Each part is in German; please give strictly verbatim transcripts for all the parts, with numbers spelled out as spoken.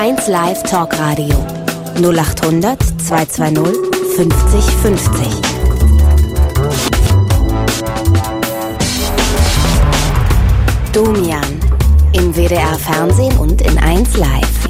eins Live Talkradio null acht hundert zweihundertzweißig fünfzig fünfzig. Domian im W D R Fernsehen und in eins Live.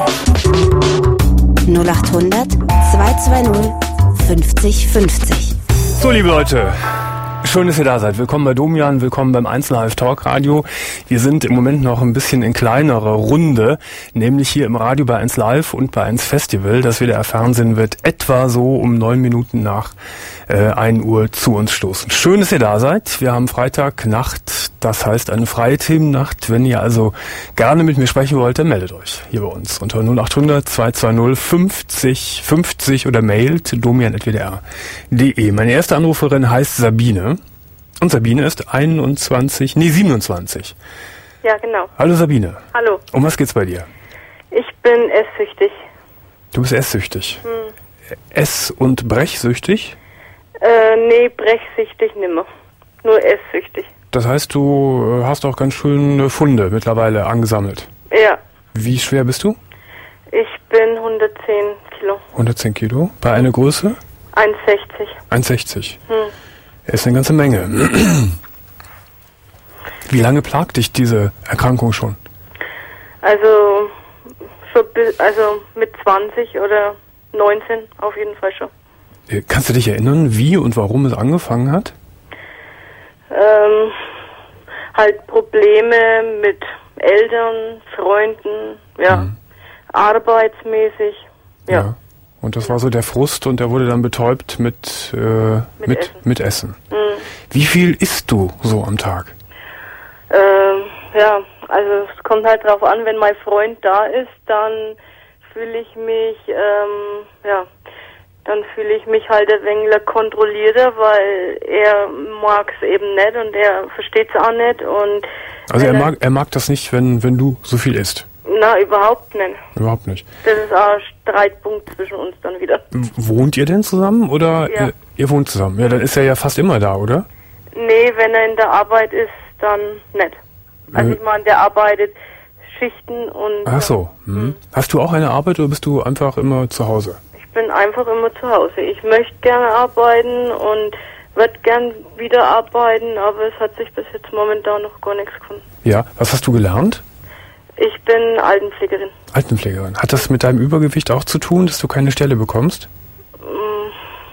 null acht hundert zweihundertzweißig fünfzig fünfzig. So, liebe Leute, schön, dass ihr da seid. Willkommen bei Domian, willkommen beim eins Live Talkradio. Wir sind im Moment noch ein bisschen in kleinerer Runde, nämlich hier im Radio bei eins Live und bei eins Festival. Das W D R Fernsehen wird etwa so um neun Minuten nach äh, ein Uhr zu uns stoßen. Schön, dass ihr da seid. Wir haben Freitagnacht, das heißt eine freie Themennacht. Wenn ihr also gerne mit mir sprechen wollt, dann meldet euch hier bei uns unter null acht hundert zweihundertzweißig fünfzig fünfzig oder mailt domian at w d r punkt d e. Meine erste Anruferin heißt Sabine. Und Sabine ist einundzwanzig, nee siebenundzwanzig. Ja, genau. Hallo Sabine. Hallo. Um was geht's bei dir? Ich bin esssüchtig. Du bist esssüchtig. Hm. Ess- und brechsüchtig? Äh, nee, brechsüchtig nimmer. Nur esssüchtig. Das heißt, du hast auch ganz schöne Funde mittlerweile angesammelt. Ja. Wie schwer bist du? Ich bin hundertzehn Kilo. hundertzehn Kilo? Bei einer Größe? eins sechzig. eins sechzig. Hm. Ist eine ganze Menge. Wie lange plagt dich diese Erkrankung schon? Also, schon bis, also mit zwanzig oder neunzehn auf jeden Fall schon. Kannst du dich erinnern, wie und warum es angefangen hat? Ähm, halt Probleme mit Eltern, Freunden, ja, mhm. arbeitsmäßig, ja. ja. Und das war so der Frust und der wurde dann betäubt mit, äh, mit, mit Essen. Mit Essen. Mhm. Wie viel isst du so am Tag? Ähm, ja, also es kommt halt drauf an, wenn mein Freund da ist, dann fühle ich mich, ähm, ja, dann fühle ich mich halt ein wenig kontrollierter, weil er mag es eben nicht und er versteht es auch nicht. Und also er mag, er mag das nicht, wenn, wenn du so viel isst? Na, überhaupt nicht. Überhaupt nicht. Das ist auch ein Streitpunkt zwischen uns dann wieder. Wohnt ihr denn zusammen oder ja. ihr, ihr wohnt zusammen? Ja, dann ist er ja fast immer da, oder? Nee, wenn er in der Arbeit ist, dann nicht. Also äh. ich meine, der arbeitet Schichten und... Ach so. Hm. Hm. Hast du auch eine Arbeit oder bist du einfach immer zu Hause? Ich bin einfach immer zu Hause. Ich möchte gerne arbeiten und würde gern wieder arbeiten, aber es hat sich bis jetzt momentan noch gar nichts gefunden. Ja, was hast du gelernt? Ich bin Altenpflegerin. Altenpflegerin. Hat das mit deinem Übergewicht auch zu tun, dass du keine Stelle bekommst? Hm.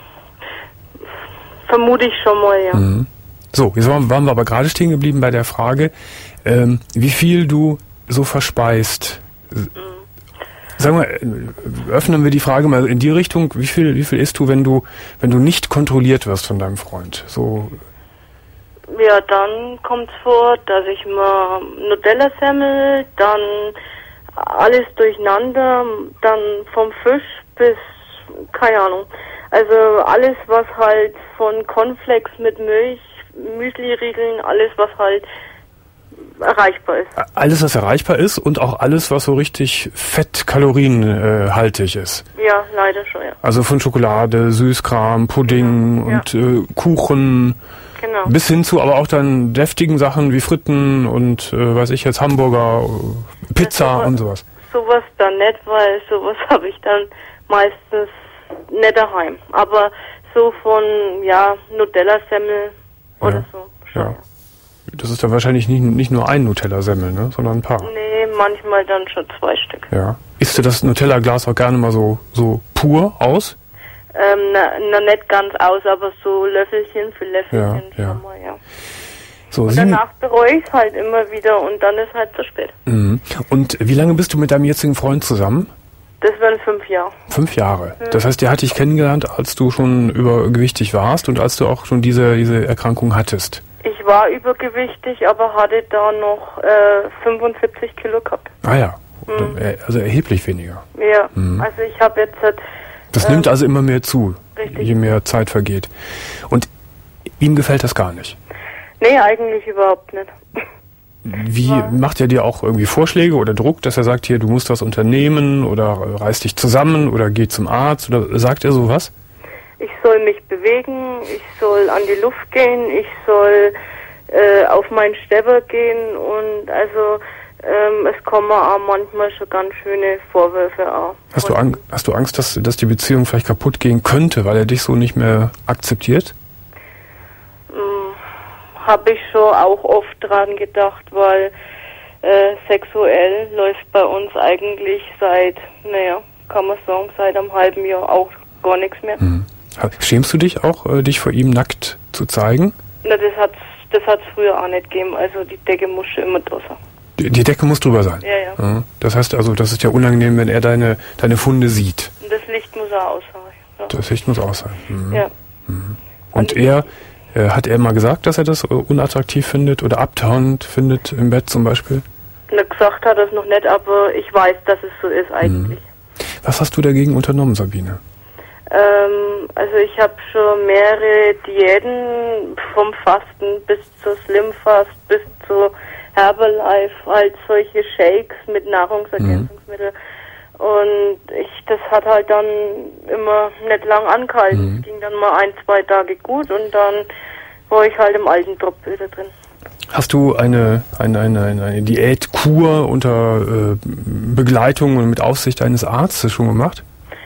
Vermute ich schon mal, ja. Mhm. So, jetzt waren, waren wir aber gerade stehen geblieben bei der Frage, ähm, wie viel du so verspeist. Mhm. Sagen wir, öffnen wir die Frage mal in die Richtung, wie viel, wie viel isst du, wenn du, wenn du nicht kontrolliert wirst von deinem Freund? So. Ja, dann kommt's vor, dass ich mal Nutella-Semmel, dann alles durcheinander, dann vom Fisch bis, keine Ahnung. Also alles, was halt von Cornflakes mit Milch, Müsli-Riegeln, alles, was halt erreichbar ist. Alles, was erreichbar ist und auch alles, was so richtig fett kalorienhaltig äh, ist. Ja, leider schon, ja. Also von Schokolade, Süßkram, Pudding ja. und äh, Kuchen. Genau. Bis hin zu aber auch dann deftigen Sachen wie Fritten und, äh, weiß ich jetzt, Hamburger, Pizza ja, sowas, und sowas. Sowas dann nicht, weil sowas habe ich dann meistens nicht daheim. Aber so von, ja, Nutella-Semmel oder ja. so. Schon, ja. Das ist dann wahrscheinlich nicht, nicht nur ein Nutella-Semmel, ne, sondern ein paar. Nee, manchmal dann schon zwei Stück. Ja. Isst du das Nutella-Glas auch gerne mal so, so pur aus? Ähm, na, na, nicht ganz aus, aber so Löffelchen für Löffelchen ja, ja. schon mal, ja. So, und danach bereue ich es halt immer wieder und dann ist halt zu spät. Mhm. Und wie lange bist du mit deinem jetzigen Freund zusammen? Das waren fünf Jahre. Fünf Jahre. Mhm. Das heißt, der hat dich kennengelernt, als du schon übergewichtig warst und als du auch schon diese, diese Erkrankung hattest. Ich war übergewichtig, aber hatte da noch äh, fünfundsiebzig Kilo gehabt. Ah ja, mhm. also erheblich weniger. Ja, mhm. also ich habe jetzt... Halt, das äh, nimmt also immer mehr zu, richtig. Je mehr Zeit vergeht. Und ihm gefällt das gar nicht? Nee, eigentlich überhaupt nicht. Wie ja. Macht er dir auch irgendwie Vorschläge oder Druck, dass er sagt, hier, du musst was unternehmen oder reiß dich zusammen oder geh zum Arzt oder sagt er sowas? Ich soll mich bewegen, ich soll an die Luft gehen, ich soll äh, auf meinen Stepper gehen und also ähm, es kommen auch manchmal schon ganz schöne Vorwürfe auch. Hast du, Ang- hast du Angst, dass, dass die Beziehung vielleicht kaputt gehen könnte, weil er dich so nicht mehr akzeptiert? Ähm, Habe ich schon auch oft dran gedacht, weil äh, sexuell läuft bei uns eigentlich seit, naja, kann man sagen, seit einem halben Jahr auch gar nichts mehr. Hm. Schämst du dich auch, äh, dich vor ihm nackt zu zeigen? Na, das hat's, das hat's früher auch nicht gegeben, also die Decke muss schon immer da sein. Die, die Decke muss drüber sein? Ja, ja. Ja. Das heißt also, das ist ja unangenehm, wenn er deine, deine Funde sieht. Und das Licht muss auch aus sein. Ja. Das Licht muss aus sein. Mhm. Ja. Mhm. Und er, äh, hat er mal gesagt, dass er das äh, unattraktiv findet oder abtauend findet im Bett zum Beispiel? Na, gesagt hat er es noch nicht, aber ich weiß, dass es so ist eigentlich. Mhm. Was hast du dagegen unternommen, Sabine? Ähm, also ich habe schon mehrere Diäten, vom Fasten bis zu Slim Fast, bis zu Herbalife, halt solche Shakes mit Nahrungsergänzungsmitteln. Mhm. Und ich, das hat halt dann immer nicht lang angehalten. Mhm. Es ging dann mal ein, zwei Tage gut und dann war ich halt im alten Trott wieder drin. Hast du eine, eine, eine, eine Diätkur unter äh, Begleitung und mit Aufsicht eines Arztes schon gemacht?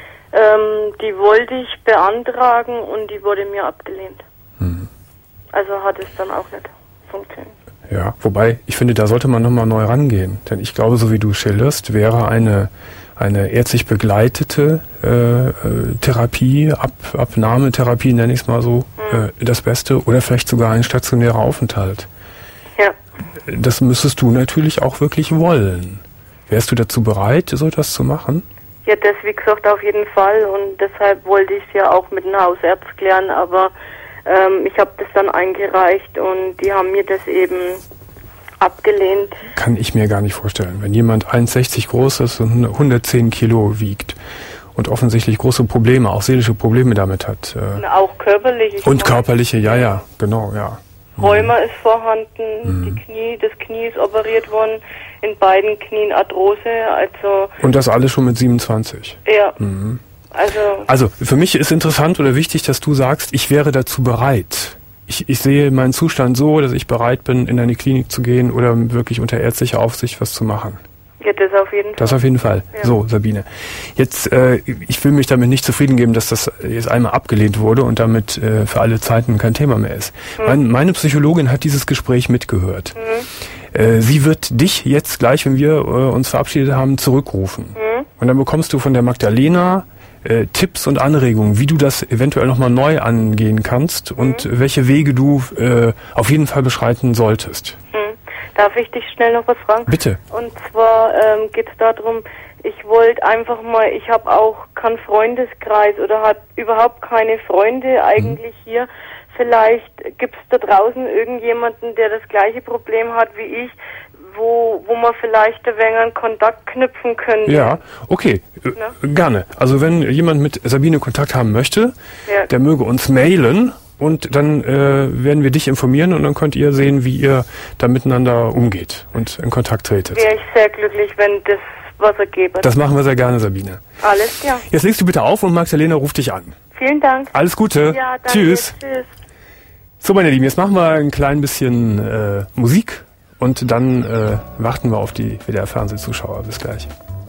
Ähm, die wollte ich beantragen und die wurde mir abgelehnt. Mhm. Also hat es dann auch nicht funktioniert. Ja, wobei, ich finde, da sollte man nochmal neu rangehen. Denn ich glaube, so wie du schilderst, wäre eine, eine ärztlich begleitete äh, äh, Therapie, Ab, Abnahmetherapie, nenne ich es mal so, mhm. äh, das Beste. Oder vielleicht sogar ein stationärer Aufenthalt. Ja. Das müsstest du natürlich auch wirklich wollen. Wärst du dazu bereit, so etwas zu machen? Ja, das wie gesagt auf jeden Fall. Und deshalb wollte ich es ja auch mit dem Hausarzt klären, aber Ähm, ich habe das dann eingereicht und die haben mir das eben abgelehnt. Kann ich mir gar nicht vorstellen. Wenn jemand eins Komma sechzig groß ist und hundertzehn Kilo wiegt und offensichtlich große Probleme, auch seelische Probleme damit hat. Äh und auch körperliche. Und körperliche, ja, ja, genau, ja. Rheuma ist vorhanden, mhm. die Knie, das Knie ist operiert worden, in beiden Knien Arthrose, also... Und das alles schon mit siebenundzwanzig? Ja. Mhm. Also, also für mich ist interessant oder wichtig, dass du sagst, ich wäre dazu bereit. Ich, ich sehe meinen Zustand so, dass ich bereit bin, in eine Klinik zu gehen oder wirklich unter ärztlicher Aufsicht was zu machen. Ja, das auf jeden Fall. Das auf jeden Fall. Ja. So, Sabine. Jetzt, äh, ich will mich damit nicht zufrieden geben, dass das jetzt einmal abgelehnt wurde und damit äh, für alle Zeiten kein Thema mehr ist. Mhm. Mein, meine Psychologin hat dieses Gespräch mitgehört. Mhm. Äh, sie wird dich jetzt gleich, wenn wir äh, uns verabschiedet haben, zurückrufen. Mhm. Und dann bekommst du von der Magdalena Äh, Tipps und Anregungen, wie du das eventuell nochmal neu angehen kannst und mhm. welche Wege du äh, auf jeden Fall beschreiten solltest. Mhm. Darf ich dich schnell noch was fragen? Bitte. Und zwar ähm, geht es darum, ich wollte einfach mal, ich habe auch keinen Freundeskreis oder habe überhaupt keine Freunde eigentlich mhm. hier. Vielleicht gibt es da draußen irgendjemanden, der das gleiche Problem hat wie ich, wo wo man vielleicht ein wenig einen Kontakt knüpfen könnte. Ja, okay, äh, gerne. Also wenn jemand mit Sabine Kontakt haben möchte, ja. der möge uns mailen und dann äh, werden wir dich informieren und dann könnt ihr sehen, wie ihr da miteinander umgeht und in Kontakt tretet. Wäre ich sehr glücklich, wenn das was ergebe. Das machen wir sehr gerne, Sabine. Alles klar. Jetzt legst du bitte auf und Magdalena ruft dich an. Vielen Dank. Alles Gute. Ja, danke. Tschüss. Tschüss. So, meine Lieben, jetzt machen wir ein klein bisschen äh, Musik. Und dann äh, warten wir auf die W D R-Fernsehzuschauer. Bis gleich.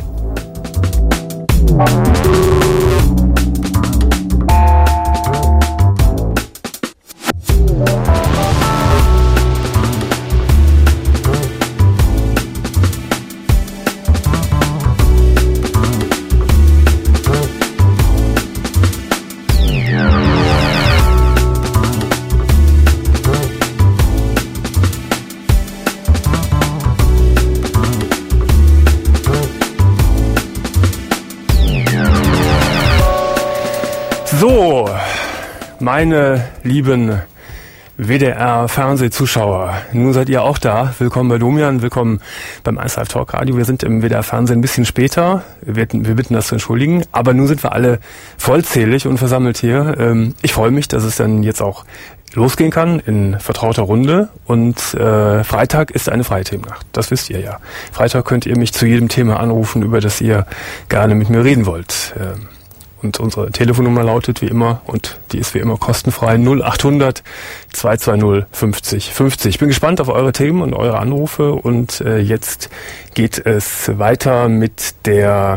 So, meine lieben W D R-Fernsehzuschauer, nun seid ihr auch da. Willkommen bei Domian, willkommen beim eins Live Talk Radio. Wir sind im W D R-Fernsehen ein bisschen später, wir, wir bitten das zu entschuldigen, aber nun sind wir alle vollzählig und versammelt hier. Ähm, ich freue mich, dass es dann jetzt auch losgehen kann in vertrauter Runde und äh, Freitag ist eine freie Themennacht, das wisst ihr ja. Freitag könnt ihr mich zu jedem Thema anrufen, über das ihr gerne mit mir reden wollt. Ähm, Und unsere Telefonnummer lautet wie immer, und die ist wie immer kostenfrei, null acht hundert zwei zwei null fünfzig fünfzig. Ich bin gespannt auf eure Themen und eure Anrufe, und äh, jetzt geht es weiter mit der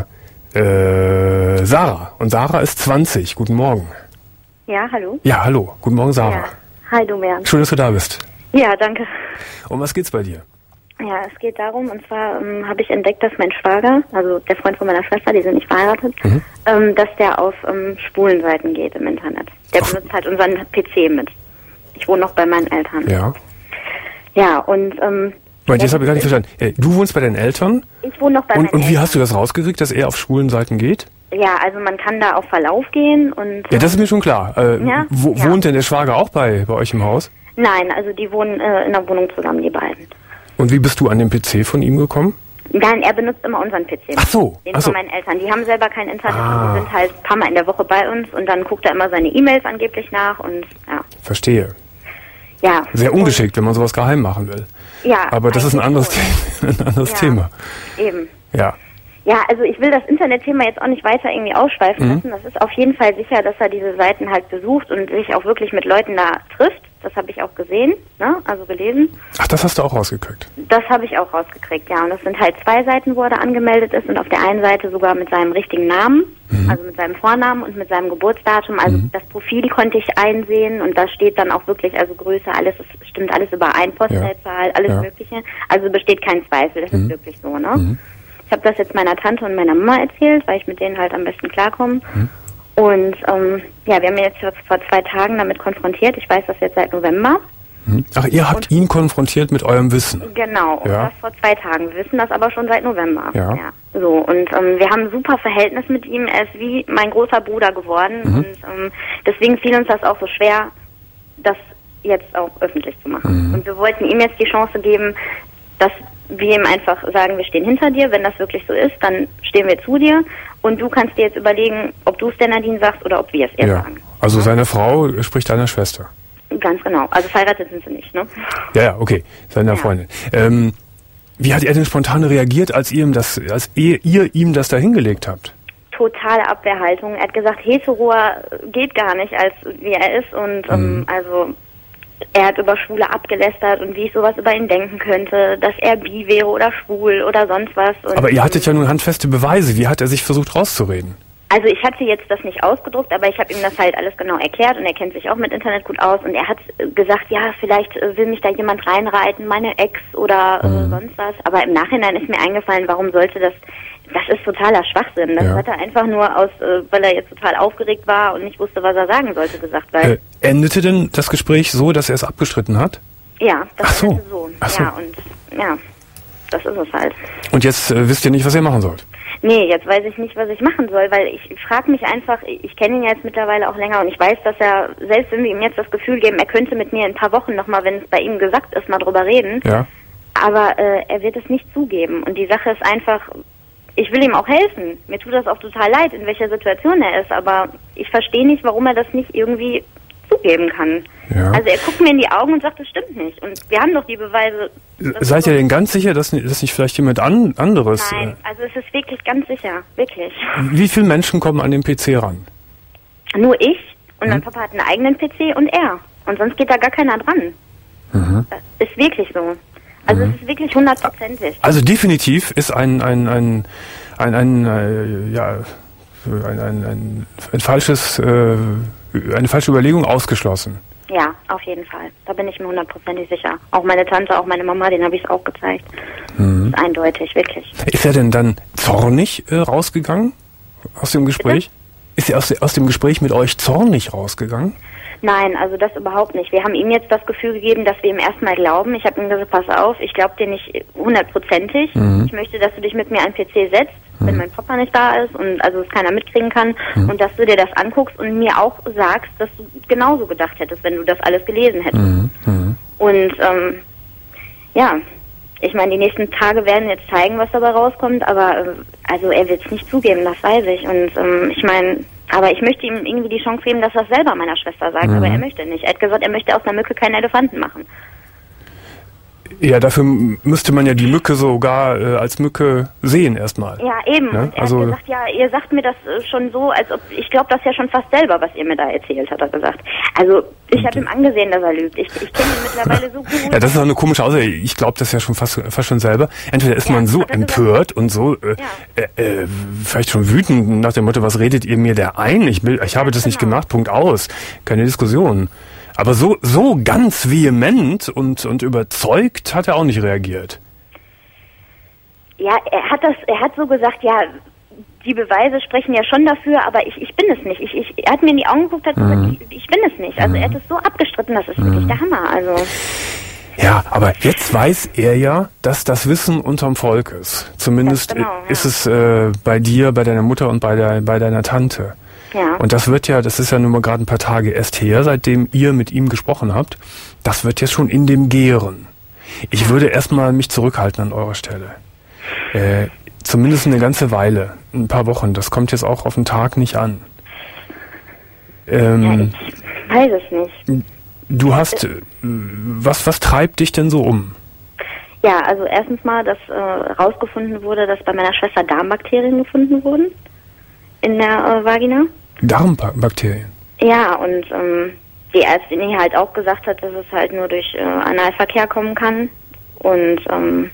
äh, Sarah. Und Sarah ist zwanzig. Guten Morgen. Ja, hallo. Ja, hallo. Guten Morgen, Sarah. Ja. Hi, Domian. Schön, dass du da bist. Ja, danke. Um was geht's bei dir? Ja, es geht darum, und zwar ähm, habe ich entdeckt, dass mein Schwager, also der Freund von meiner Schwester, die sind nicht verheiratet, mhm. ähm, dass der auf ähm, schwulen Seiten geht im Internet. Der Ach. benutzt halt unseren P C mit. Ich wohne noch bei meinen Eltern. Ja. Ja, und... Ähm, Moment, das habe ich gar nicht verstanden. Du wohnst bei deinen Eltern? Ich wohne noch bei und, meinen und Eltern. Und wie hast du das rausgekriegt, dass er auf schwulen Seiten geht? Ja, also man kann da auf Verlauf gehen und... Ja, das ist mir schon klar. Äh, ja? Wo, ja. Wohnt denn der Schwager auch bei, bei euch im Haus? Nein, also die wohnen äh, in der Wohnung zusammen, die beiden. Und wie bist du an den P C von ihm gekommen? Nein, er benutzt immer unseren P C. Ach so. Den Ach so. von meinen Eltern. Die haben selber kein Internet, ah. die sind halt ein paar Mal in der Woche bei uns, und dann guckt er immer seine E-Mails angeblich nach und ja. Verstehe. Ja. Sehr ungeschickt, wenn man sowas geheim machen will. Ja. Aber das ist ein anderes, The- ein anderes ja, Thema. Eben. Ja. Ja, also ich will das Internetthema jetzt auch nicht weiter irgendwie ausschweifen mhm. lassen. Das ist auf jeden Fall sicher, dass er diese Seiten halt besucht und sich auch wirklich mit Leuten da trifft. Das habe ich auch gesehen, ne? Also gelesen. Ach, das hast du auch rausgekriegt? Das habe ich auch rausgekriegt, ja. Und das sind halt zwei Seiten, wo er da angemeldet ist, und auf der einen Seite sogar mit seinem richtigen Namen, mhm. also mit seinem Vornamen und mit seinem Geburtsdatum. Also mhm. das Profil konnte ich einsehen, und da steht dann auch wirklich, also Größe, alles, es stimmt alles überein, Postleitzahl, ja. alles ja. Mögliche. Also besteht kein Zweifel, das mhm. ist wirklich so, ne? Mhm. Ich habe das jetzt meiner Tante und meiner Mama erzählt, weil ich mit denen halt am besten klarkomme. Mhm. Und ähm, ja, wir haben ihn jetzt vor zwei Tagen damit konfrontiert. Ich weiß das jetzt seit November. Mhm. Ach, ihr habt und ihn konfrontiert mit eurem Wissen? Genau, und ja. das vor zwei Tagen. Wir wissen das aber schon seit November. Ja. ja. So, und ähm, wir haben ein super Verhältnis mit ihm. Er ist wie mein großer Bruder geworden. Mhm. Und ähm, deswegen fiel uns das auch so schwer, das jetzt auch öffentlich zu machen. Mhm. Und wir wollten ihm jetzt die Chance geben, dass wir ihm einfach sagen, wir stehen hinter dir. Wenn das wirklich so ist, dann stehen wir zu dir. Und du kannst dir jetzt überlegen, ob du es der Nadine sagst oder ob wir es ihr ja. sagen. Also ja? Seine Frau spricht deiner Schwester? Ganz genau. Also verheiratet sind sie nicht, ne? Ja, ja, okay. Seiner ja. Freundin. Ähm, wie hat er denn spontan reagiert, als ihr ihm das, als ihr, ihr ihm das da hingelegt habt? Totale Abwehrhaltung. Er hat gesagt, hetero geht gar nicht, als wie er ist. Und mhm. ähm, also... Er hat über Schwule abgelästert und wie ich sowas über ihn denken könnte, dass er bi wäre oder schwul oder sonst was. Und aber ihr hattet ja nun handfeste Beweise. Wie hat er sich versucht rauszureden? Also ich hatte jetzt das nicht ausgedruckt, aber ich habe ihm das halt alles genau erklärt, und er kennt sich auch mit Internet gut aus, und er hat gesagt, ja, vielleicht will mich da jemand reinreiten, meine Ex oder äh, mhm. sonst was. Aber im Nachhinein ist mir eingefallen, warum sollte das... Das ist totaler Schwachsinn. Das ja. hat er einfach nur aus, äh, weil er jetzt total aufgeregt war und nicht wusste, was er sagen sollte, gesagt. Weil äh, endete denn das Gespräch so, dass er es abgestritten hat? Ja, das Ach so. endete so. Ach so. Ja, und ja, das ist es halt. Und jetzt äh, wisst ihr nicht, was ihr machen sollt? Nee, jetzt weiß ich nicht, was ich machen soll, weil ich frage mich einfach, ich kenne ihn ja jetzt mittlerweile auch länger, und ich weiß, dass er, selbst wenn wir ihm jetzt das Gefühl geben, er könnte mit mir in ein paar Wochen nochmal, wenn es bei ihm gesagt ist, mal drüber reden. Ja. Aber äh, er wird es nicht zugeben. Und die Sache ist einfach... Ich will ihm auch helfen. Mir tut das auch total leid, in welcher Situation er ist, aber ich verstehe nicht, warum er das nicht irgendwie zugeben kann. Ja. Also er guckt mir in die Augen und sagt, das stimmt nicht. Und wir haben doch die Beweise. Seid ihr denn ganz sicher, dass das nicht vielleicht jemand an, anderes... Nein, also es ist wirklich ganz sicher, wirklich. Wie viele Menschen kommen an den P C ran? Nur ich, und hm? mein Papa hat einen eigenen P C und er. Und sonst geht da gar keiner dran. Mhm. Das ist wirklich so. Also mhm. es ist wirklich hundertprozentig. Also definitiv ist ein ein ein ein, ein, ein ja ein, ein, ein, ein falsches äh, eine falsche Überlegung ausgeschlossen. Ja, auf jeden Fall. Da bin ich mir hundertprozentig sicher. Auch meine Tante, auch meine Mama, denen habe ich es auch gezeigt. Mhm. Das ist eindeutig, wirklich. Ist er denn dann zornig äh, rausgegangen aus dem Gespräch? Bitte? Ist er aus, aus dem Gespräch mit euch zornig rausgegangen? Nein, also das überhaupt nicht. Wir haben ihm jetzt das Gefühl gegeben, dass wir ihm erstmal glauben. Ich habe ihm gesagt, pass auf, ich glaube dir nicht hundertprozentig. Mhm. Ich möchte, dass du dich mit mir an den P C setzt, mhm. wenn mein Papa nicht da ist und also es keiner mitkriegen kann, mhm. und dass du dir das anguckst und mir auch sagst, dass du genauso gedacht hättest, wenn du das alles gelesen hättest. Mhm. Mhm. Und ähm, ja, ich meine, die nächsten Tage werden jetzt zeigen, was dabei rauskommt, aber äh, also er wird es nicht zugeben, das weiß ich. Und ähm, ich meine... Aber ich möchte ihm irgendwie die Chance geben, dass er es selber meiner Schwester sagt, mhm. aber er möchte nicht. Er hat gesagt, er möchte aus einer Mücke keinen Elefanten machen. Ja, dafür müsste man ja die Mücke sogar äh, als Mücke sehen erstmal. Ja, eben. Ne? Und er also, hat gesagt, ja, ihr sagt mir das äh, schon so, als ob, ich glaube das ja schon fast selber, was ihr mir da erzählt, hat er gesagt. Also, ich habe ihm angesehen, dass er lügt. Ich, ich kenne ihn mittlerweile so gut. Ja, das ist auch eine komische Aussage. Ich glaube das ja schon fast, fast schon selber. Entweder ist ja, man so empört und so äh, ja. äh, äh, vielleicht schon wütend nach dem Motto, was redet ihr mir da ein? Ich, will, ich habe ja, das genau. nicht gemacht, Punkt aus. Keine Diskussion. Aber so so ganz vehement und und überzeugt hat er auch nicht reagiert. Ja, er hat das, er hat so gesagt, ja, die Beweise sprechen ja schon dafür, aber ich ich bin es nicht. Ich, ich er hat mir in die Augen geguckt, hat gesagt, mhm. ich, ich bin es nicht. Also mhm. er hat es so abgestritten, das ist mhm. wirklich der Hammer. Also ja, aber jetzt weiß er ja, dass das Wissen unterm Volk ist. Zumindest genau, ja. ist es äh, bei dir, bei deiner Mutter und bei der bei deiner Tante. Ja. Und das wird ja, das ist ja nun mal gerade ein paar Tage erst her, seitdem ihr mit ihm gesprochen habt. Das wird jetzt schon in dem gären. Ich ja. würde erstmal mich zurückhalten an eurer Stelle. Äh, zumindest eine ganze Weile, ein paar Wochen. Das kommt jetzt auch auf den Tag nicht an. Ähm, ja, ich weiß es nicht. Du hast, äh, was, was treibt dich denn so um? Ja, also erstens mal, dass äh, rausgefunden wurde, dass bei meiner Schwester Darmbakterien gefunden wurden. In der äh, Vagina. Darmbakterien? Ja, und ähm, die Ärztin hier halt auch gesagt hat, dass es halt nur durch äh, Analverkehr kommen kann. Und ähm,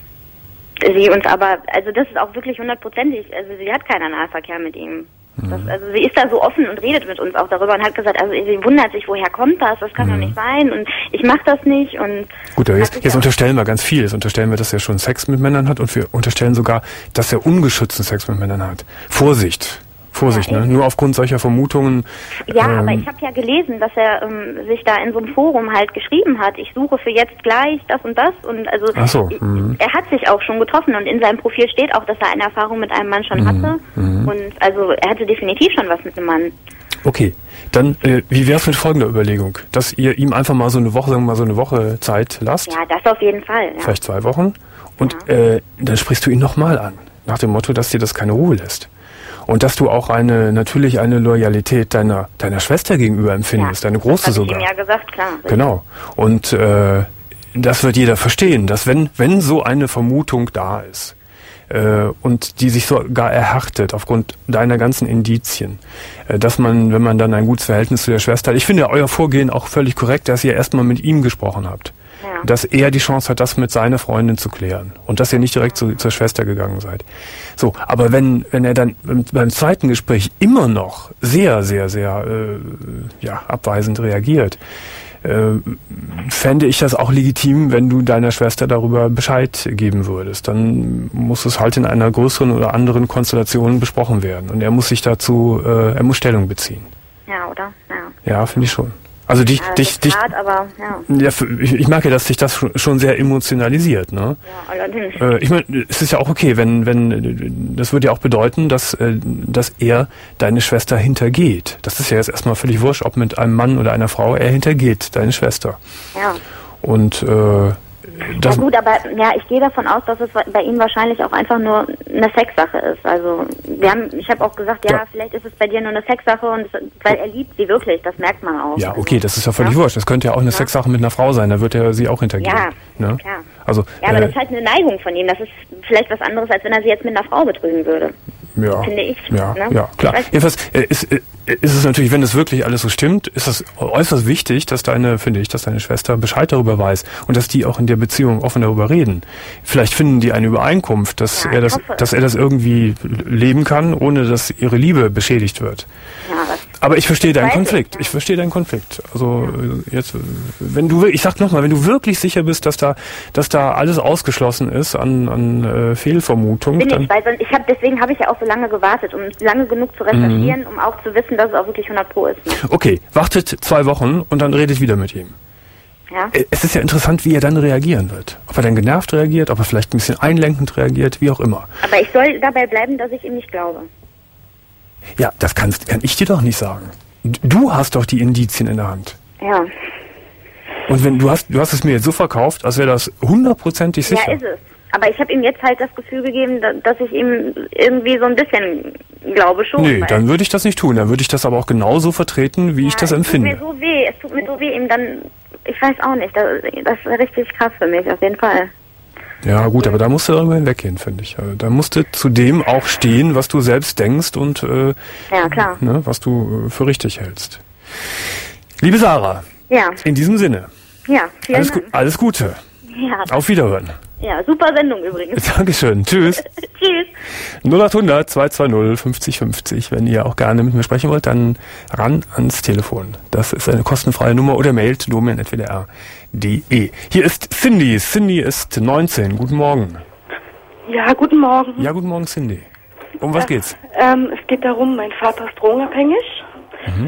sie uns aber, also das ist auch wirklich hundertprozentig, also sie hat keinen Analverkehr mit ihm. Mhm. Das, also sie ist da so offen und redet mit uns auch darüber und hat gesagt, also sie wundert sich, woher kommt das, das kann mhm. doch nicht sein und ich mach das nicht. Und gut, aber jetzt, jetzt unterstellen wir ganz viel. Jetzt unterstellen wir, dass er schon Sex mit Männern hat und wir unterstellen sogar, dass er ungeschützten Sex mit Männern hat. Vorsicht! Vorsicht, ja, ne? Nur aufgrund solcher Vermutungen. Ja, ähm, ähm, aber ich habe ja gelesen, dass er ähm, sich da in so einem Forum halt geschrieben hat, ich suche für jetzt gleich das und das und also ach so, mhm. er hat sich auch schon getroffen und in seinem Profil steht auch, dass er eine Erfahrung mit einem Mann schon mhm. hatte mhm. und also er hatte definitiv schon was mit einem Mann. Okay, dann äh, wie wär's mit folgender Überlegung, dass ihr ihm einfach mal so eine Woche, sagen wir mal so eine Woche Zeit lasst? Ja, das auf jeden Fall. Ja. Vielleicht zwei Wochen und ja. äh, dann sprichst du ihn nochmal an, nach dem Motto, dass dir das keine Ruhe lässt. Und dass du auch eine, natürlich eine Loyalität deiner, deiner Schwester gegenüber empfindest, ja, deine große das sogar. Ich ihm ja gesagt, klar. Genau. Und, äh, das wird jeder verstehen, dass wenn, wenn so eine Vermutung da ist, äh, und die sich sogar erhärtet aufgrund deiner ganzen Indizien, äh, dass man, wenn man dann ein gutes Verhältnis zu der Schwester hat, ich finde euer Vorgehen auch völlig korrekt, dass ihr erstmal mit ihm gesprochen habt. Ja. Dass er die Chance hat, das mit seiner Freundin zu klären und dass ihr nicht direkt zu, zur Schwester gegangen seid. So, aber wenn wenn er dann beim zweiten Gespräch immer noch sehr, sehr, sehr äh, ja, abweisend reagiert, äh, fände ich das auch legitim, wenn du deiner Schwester darüber Bescheid geben würdest. Dann muss es halt in einer größeren oder anderen Konstellation besprochen werden und er muss sich dazu, äh, er muss Stellung beziehen. Ja, oder? Ja, ja, finde ich schon. Also dich, ja, dich, dich, hart, aber, ja. ja, ich, ich merke, dass dich das schon sehr emotionalisiert, ne? Ja, allerdings. Äh, ich meine, es ist ja auch okay, wenn, wenn, das würde ja auch bedeuten, dass, äh, dass er deine Schwester hintergeht. Das ist ja jetzt erstmal völlig wurscht, ob mit einem Mann oder einer Frau, er hintergeht deine Schwester. Ja. Und, äh, das ja gut, aber ja, ich gehe davon aus, dass es bei ihm wahrscheinlich auch einfach nur eine Sexsache ist. Also wir haben, ich habe auch gesagt, ja, ja, vielleicht ist es bei dir nur eine Sexsache und es, weil er liebt sie wirklich, das merkt man auch. Ja, okay, das ist ja völlig ja? wurscht. Das könnte ja auch eine ja? Sexsache mit einer Frau sein, da wird er sie auch hintergehen. Ja, ne? klar. Also, ja, aber äh, das ist halt eine Neigung von ihm. Das ist vielleicht was anderes, als wenn er sie jetzt mit einer Frau betrügen würde. Ja, finde ich. Ja, ne? ja, klar. Jedenfalls äh, ist, äh, ist es natürlich, wenn es wirklich alles so stimmt, ist es äußerst wichtig, dass deine, finde ich, dass deine Schwester Bescheid darüber weiß und dass die auch in der Beziehung offen darüber reden. Vielleicht finden die eine Übereinkunft, dass ja, er das, dass er das irgendwie leben kann, ohne dass ihre Liebe beschädigt wird. Ja, das aber ich verstehe deinen Konflikt. Ich, ja. ich verstehe deinen Konflikt. Also ja. jetzt, wenn du, ich sag nochmal, wenn du wirklich sicher bist, dass da, dass da alles ausgeschlossen ist an, an äh, Fehlvermutung. Bin ich, weil ich habe, deswegen habe ich ja auch so lange gewartet, um lange genug zu recherchieren, mhm. um auch zu wissen, dass es auch wirklich hundert Pro ist. Ne? Okay, wartet zwei Wochen und dann redet wieder mit ihm. Ja. Es ist ja interessant, wie er dann reagieren wird. Ob er dann genervt reagiert, ob er vielleicht ein bisschen einlenkend reagiert, wie auch immer. Aber ich soll dabei bleiben, dass ich ihm nicht glaube. Ja, das kannst, kann ich dir doch nicht sagen. Du hast doch die Indizien in der Hand. Ja. Und wenn du hast, du hast es mir jetzt so verkauft, als wäre das hundertprozentig sicher. Ja, ist es. Aber ich habe ihm jetzt halt das Gefühl gegeben, dass ich ihm irgendwie so ein bisschen glaube schon. Nee, dann würde ich das nicht tun. Dann würde ich das aber auch genauso vertreten, wie ja, ich das empfinde. Es tut mir so weh, es tut mir so weh, ihm dann ich weiß auch nicht, das, das ist richtig krass für mich, auf jeden Fall. Ja gut, aber da musst du darüber hinweggehen, finde ich. Da musst du zu dem auch stehen, was du selbst denkst und äh, ja, klar. Ne, was du für richtig hältst. Liebe Sarah, ja. in diesem Sinne, ja, vielen alles, Dank. Gu- alles Gute. Ja. Auf Wiederhören. Ja, super Sendung übrigens. Dankeschön. Tschüss. Tschüss. null acht hundert zwei zwei null fünfzig fünfzig. Wenn ihr auch gerne mit mir sprechen wollt, dann ran ans Telefon. Das ist eine kostenfreie Nummer oder mailt domian at w d r punkt d e. Hier ist Cindy. Cindy ist neunzehn. Guten Morgen. Ja, guten Morgen. Ja, guten Morgen, Cindy. Um was äh, geht's? Ähm, es geht darum, mein Vater ist drogenabhängig. Mhm.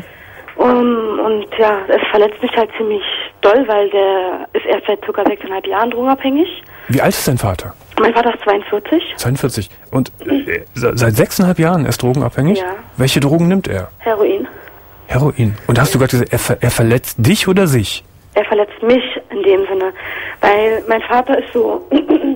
Um, und ja, es verletzt mich halt ziemlich doll, weil der ist erst seit circa sechseinhalb Jahren drogenabhängig. Wie alt ist dein Vater? Mein Vater ist zweiundvierzig. zweiundvierzig. Und äh, seit sechseinhalb Jahren ist drogenabhängig? Ja. Welche Drogen nimmt er? Heroin. Heroin. Und hast du gerade gesagt, er, ver- er verletzt dich oder sich? Er verletzt mich in dem Sinne, weil mein Vater ist so,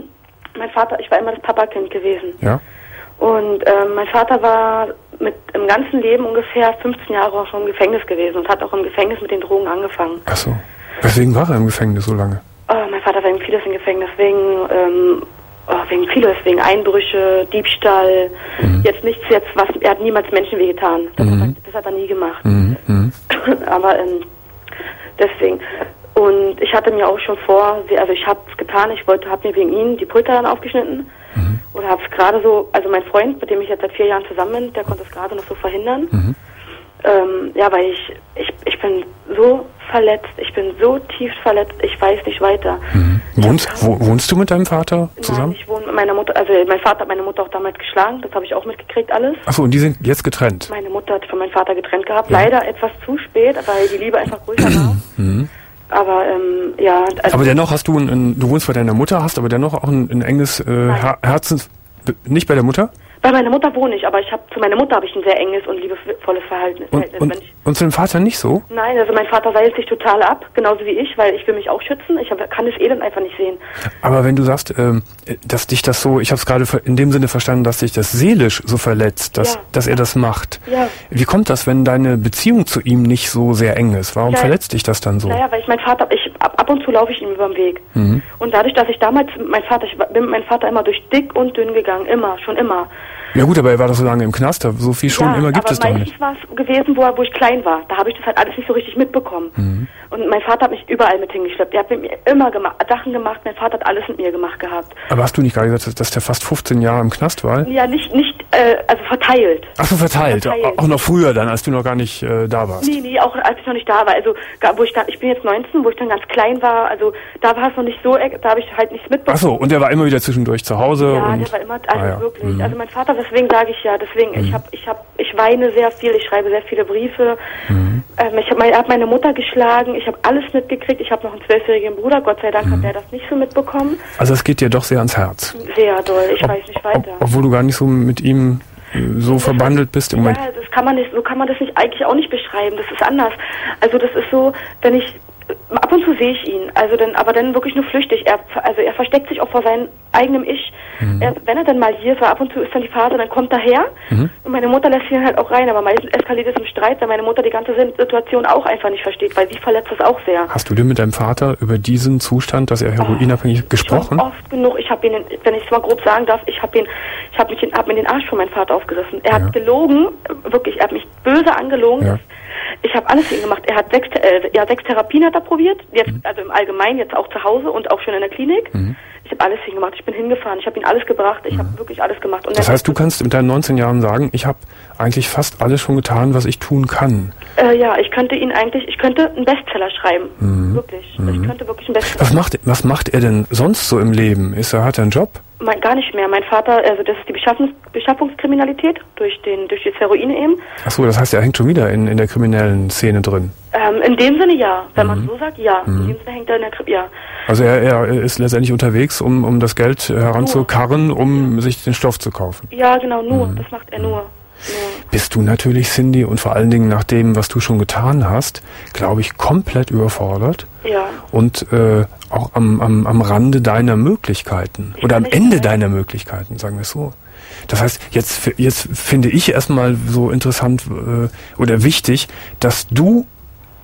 mein Vater, ich war immer das Papakind gewesen. Ja. Und ähm, mein Vater war mit im ganzen Leben ungefähr fünfzehn Jahre auch schon im Gefängnis gewesen und hat auch im Gefängnis mit den Drogen angefangen. Ach so. Weswegen war er im Gefängnis so lange? Oh, mein Vater war wegen vieles im Gefängnis, wegen, ähm, oh, wegen vieles, wegen Einbrüche, Diebstahl, mhm. jetzt nichts jetzt, was, er hat niemals Menschen wehgetan. Das, Mhm. hat, er- das hat er nie gemacht. Mhm. Mhm. Aber ähm, deswegen. Und ich hatte mir auch schon vor, also ich habe es getan, ich wollte, habe mir wegen ihm die Pulka dann aufgeschnitten. Mhm. Oder habe es gerade so, also mein Freund, mit dem ich jetzt seit vier Jahren zusammen bin, der konnte es gerade noch so verhindern. Mhm. Ähm, ja, weil ich, ich, ich bin so verletzt, ich bin so tief verletzt, ich weiß nicht weiter. Mhm. Wohnst, wo, wohnst du mit deinem Vater zusammen? Nein, ich wohne mit meiner Mutter, also mein Vater hat meine Mutter auch damals geschlagen, das habe ich auch mitgekriegt alles. Achso, und die sind jetzt getrennt? Meine Mutter hat von meinem Vater getrennt gehabt, Ja. leider etwas zu spät, weil die Liebe einfach größer war. Mhm. Aber ähm, ja, also Aber dennoch hast du, ein, ein, du wohnst bei deiner Mutter, hast aber dennoch auch ein, ein enges äh, Her- Herzens... Nicht bei der Mutter? bei meiner Mutter wohne ich, aber ich habe zu meiner Mutter habe ich ein sehr enges und liebevolles Verhalten. Und, Verhältnis. und, Wenn ich, und zu dem Vater nicht so? nein, also mein Vater seilt sich total ab, genauso wie ich, weil ich will mich auch schützen. Ich hab, kann das Elend einfach nicht sehen. Aber wenn du sagst, ähm, dass dich das so, ich habe es gerade in dem Sinne verstanden, dass dich das seelisch so verletzt, dass, Ja. dass er das macht. Ja. Wie kommt das, wenn deine Beziehung zu ihm nicht so sehr eng ist? Warum Ja. verletzt dich das dann so? Naja, weil ich mein Vater, ich ab, ab und zu laufe ich ihm über den Weg. Mhm. Und dadurch, dass ich damals mein Vater, ich bin mit meinem Vater immer durch dick und dünn gegangen, immer, schon immer. Ja gut, aber er war doch so lange im Knast, so viel schon ja, immer gibt aber es doch meistens nicht. war es gewesen, wo, er, wo ich klein war. Da habe ich das halt alles nicht so richtig mitbekommen. Mhm. Und mein Vater hat mich überall mit hingeschleppt. Er hat mit mir immer gemacht, Sachen gemacht. Mein Vater hat alles mit mir gemacht gehabt. Aber hast du nicht gerade gesagt, dass der fast fünfzehn Jahre im Knast war? Ja, nicht, nicht, äh, also verteilt. Ach so, verteilt. Verteilt. Auch noch früher dann, als du noch gar nicht äh, da warst. Nee, nee, auch als ich noch nicht da war. Also, ga- wo ich dann, ich bin jetzt neunzehn, wo ich dann ganz klein war. Also, da war es noch nicht so, e- da habe ich halt nichts mitbekommen. Ach so, und er war immer wieder zwischendurch zu Hause? Ja, und der war immer, also Ah ja. wirklich. Mhm. Also mein Vater, deswegen sage ich ja, deswegen, ich habe, ich habe, ich weine sehr viel, ich schreibe sehr viele Briefe. Mhm. Ähm, ich habe hab meine Mutter geschlagen, ich habe alles mitgekriegt. Ich habe noch einen zwölfjährigen Bruder, Gott sei Dank Mhm. hat der das nicht so mitbekommen. Also es geht dir doch sehr ans Herz. Sehr doll, ich Ob- weiß nicht weiter. Ob, obwohl du gar nicht so mit ihm äh, so verbandelt bist im Moment. Ja, das kann man nicht, so kann man das nicht eigentlich auch nicht beschreiben. Das ist anders. Also das ist so, wenn ich ab und zu sehe ich ihn, also dann, aber dann wirklich nur flüchtig. Er, also er versteckt sich auch vor seinem eigenen Ich. Mhm. Er, wenn er dann mal hier ist, ab und zu ist dann die Phase, dann kommt er her Mhm. und und meine Mutter lässt ihn halt auch rein, aber meistens eskaliert es im Streit, weil meine Mutter die ganze Situation auch einfach nicht versteht, weil sie verletzt es auch sehr. Hast du denn mit deinem Vater über diesen Zustand, dass er heroinabhängig ist, gesprochen? Schon oft genug. Ich habe ihn, wenn ich es mal grob sagen darf, ich habe ihn, ich habe mich, hab mir den Arsch von meinem Vater aufgerissen. Er Ja. hat gelogen, wirklich, er hat mich böse angelogen. Ja. Ich habe alles für ihn gemacht. Er hat sechs, äh, ja, sechs Therapien hat er probiert, jetzt, also im Allgemeinen, jetzt auch zu Hause und auch schon in der Klinik. Mhm. Ich habe alles für ihn gemacht. Ich bin hingefahren, ich habe ihm alles gebracht, ich habe wirklich alles gemacht. Und Das er- heißt, du kannst mit deinen neunzehn Jahren sagen, ich habe eigentlich fast alles schon getan, was ich tun kann. Äh, ja, ich könnte ihn eigentlich, ich könnte einen Bestseller schreiben. Wirklich. Ich könnte wirklich einen Bestseller Was macht, was macht er denn sonst so im Leben? Ist er, hat er einen Job? Mein, gar nicht mehr. Mein Vater, also das ist die Beschaffungs Beschaffungskriminalität durch den durch das Heroin eben. Ach so, das heißt, er hängt schon wieder in, in der kriminellen Szene drin. Ähm, in dem Sinne ja. Wenn man so sagt, ja. In dem Sinne hängt er in der Kri ja. Also er, er ist letztendlich unterwegs, um, um das Geld heranzukarren, um sich den Stoff zu kaufen. Ja, genau, nur. Das macht er nur. nur. Bist du natürlich, Cindy, und vor allen Dingen nach dem, was du schon getan hast, glaube ich, komplett überfordert Ja. und äh, auch am, am, am Rande deiner Möglichkeiten oder am kann nicht Ende mehr. deiner Möglichkeiten, sagen wir es so. Das heißt, jetzt, f- jetzt finde ich erstmal so interessant äh, oder wichtig, dass du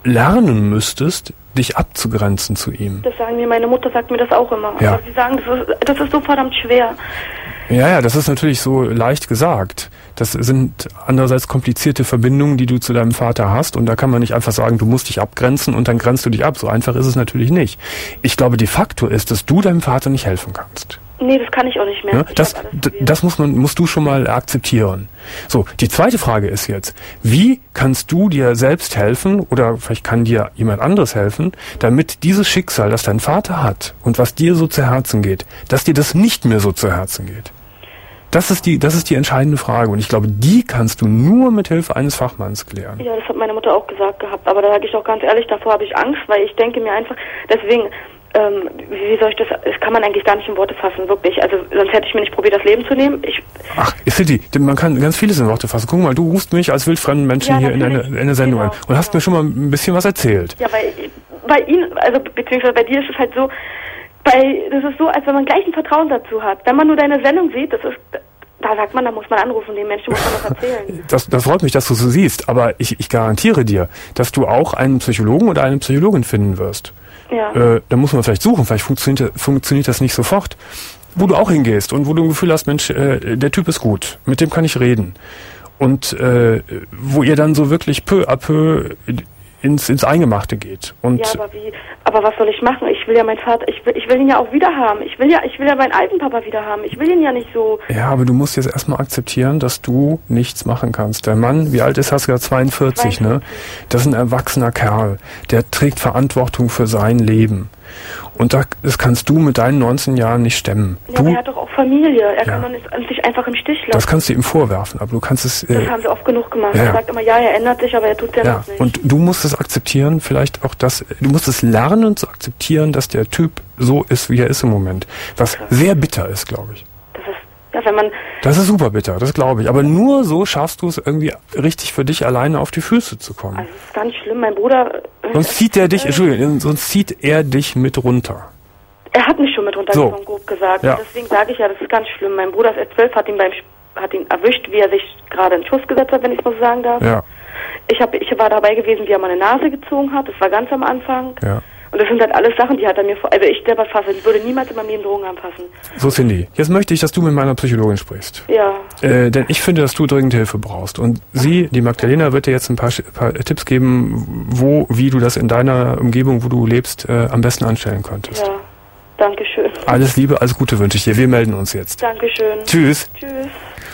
lernen müsstest, dich abzugrenzen zu ihm. Das sagen mir, meine Mutter sagt mir das auch immer. Ja. Aber sie sagen, das ist, das ist so verdammt schwer. Ja, ja, das ist natürlich so leicht gesagt. Das sind andererseits komplizierte Verbindungen, die du zu deinem Vater hast. Und da kann man nicht einfach sagen, du musst dich abgrenzen und dann grenzt du dich ab. So einfach ist es natürlich nicht. Ich glaube, de facto ist, dass du deinem Vater nicht helfen kannst. Nee, das kann ich auch nicht mehr. Ja, das das muss man, musst du schon mal akzeptieren. So, die zweite Frage ist jetzt, wie kannst du dir selbst helfen oder vielleicht kann dir jemand anderes helfen, damit dieses Schicksal, das dein Vater hat und was dir so zu Herzen geht, dass dir das nicht mehr so zu Herzen geht? Das ist die, das ist die entscheidende Frage und ich glaube, die kannst du nur mit Hilfe eines Fachmanns klären. Ja, das hat meine Mutter auch gesagt gehabt, aber da sage ich auch ganz ehrlich, davor habe ich Angst, weil ich denke mir einfach, deswegen, ähm, wie soll ich das, das kann man eigentlich gar nicht in Worte fassen, wirklich, also sonst hätte ich mir nicht probiert, das Leben zu nehmen. Ich, Ach, City, man kann ganz vieles in Worte fassen. Guck mal, du rufst mich als wildfremden Menschen ja, hier in eine, in eine Sendung genau, an und hast genau. mir schon mal ein bisschen was erzählt. Ja, bei, bei Ihnen, also beziehungsweise bei dir ist es halt so, bei, das ist so, als wenn man gleich ein Vertrauen dazu hat. Wenn man nur deine Sendung sieht, das ist, da sagt man, da muss man anrufen, den Menschen muss man das erzählen. Das, das freut mich, dass du so siehst, aber ich, ich garantiere dir, dass du auch einen Psychologen oder eine Psychologin finden wirst. Ja. Äh, da muss man vielleicht suchen, vielleicht funktioniert, funktioniert das nicht sofort. Wo du auch hingehst und wo du ein Gefühl hast, Mensch, äh, der Typ ist gut, mit dem kann ich reden. Und äh, wo ihr dann so wirklich peu à peu ins, ins Eingemachte geht. Und ja, aber wie, aber was soll ich machen? Ich will ja meinen Vater, ich will, ich will ihn ja auch wieder haben. Ich will ja, ich will ja meinen alten Papa wieder haben. Ich will ihn ja nicht so. Ja, aber du musst jetzt erstmal akzeptieren, dass du nichts machen kannst. Der Mann, wie alt ist, hast du ja zweiundvierzig, ne? Das ist ein erwachsener Kerl. Der trägt Verantwortung für sein Leben. Und das kannst du mit deinen neunzehn Jahren nicht stemmen. Ja, du, aber er hat doch auch Familie. Er ja. kann doch nicht sich einfach im Stich lassen. Das kannst du ihm vorwerfen, aber du kannst es... Äh, das haben sie oft genug gemacht. Ja. Er sagt immer, ja, er ändert sich, aber er tut ja, ja noch nicht. Und du musst es akzeptieren, vielleicht auch das... Du musst es lernen zu akzeptieren, dass der Typ so ist, wie er ist im Moment. Was Krass. sehr bitter ist, glaube ich. Das ist... Ja, wenn man... Das ist super bitter, das glaube ich. Aber nur so schaffst du es irgendwie richtig für dich alleine auf die Füße zu kommen. Also, das ist ganz schlimm. Mein Bruder... Sonst zieht er dich... Äh, Entschuldigung, sonst zieht er dich mit runter. Er hat mich schon mit runtergekommen, so. grob gesagt. Ja. Und deswegen sage ich ja, das ist ganz schlimm. Mein Bruder ist erst zwölf, hat ihn beim hat ihn erwischt, wie er sich gerade einen Schuss gesetzt hat, wenn ich es mal so sagen darf. Ja. Ich hab, ich war dabei gewesen, wie er meine Nase gezogen hat. Das war ganz am Anfang. Ja. Und das sind halt alles Sachen, die hat er mir vor... Also ich selber fasse, ich würde niemals in meinem Leben Drogen anfassen. So, Cindy, jetzt möchte ich, dass du mit meiner Psychologin sprichst. Ja. Äh, denn ich finde, dass du dringend Hilfe brauchst. Und sie, die Magdalena, wird dir jetzt ein paar, paar Tipps geben, wo, wie du das in deiner Umgebung, wo du lebst, äh, am besten anstellen könntest. Ja. Dankeschön. Alles Liebe, alles Gute wünsche ich dir. Wir melden uns jetzt. Dankeschön. Tschüss. Tschüss.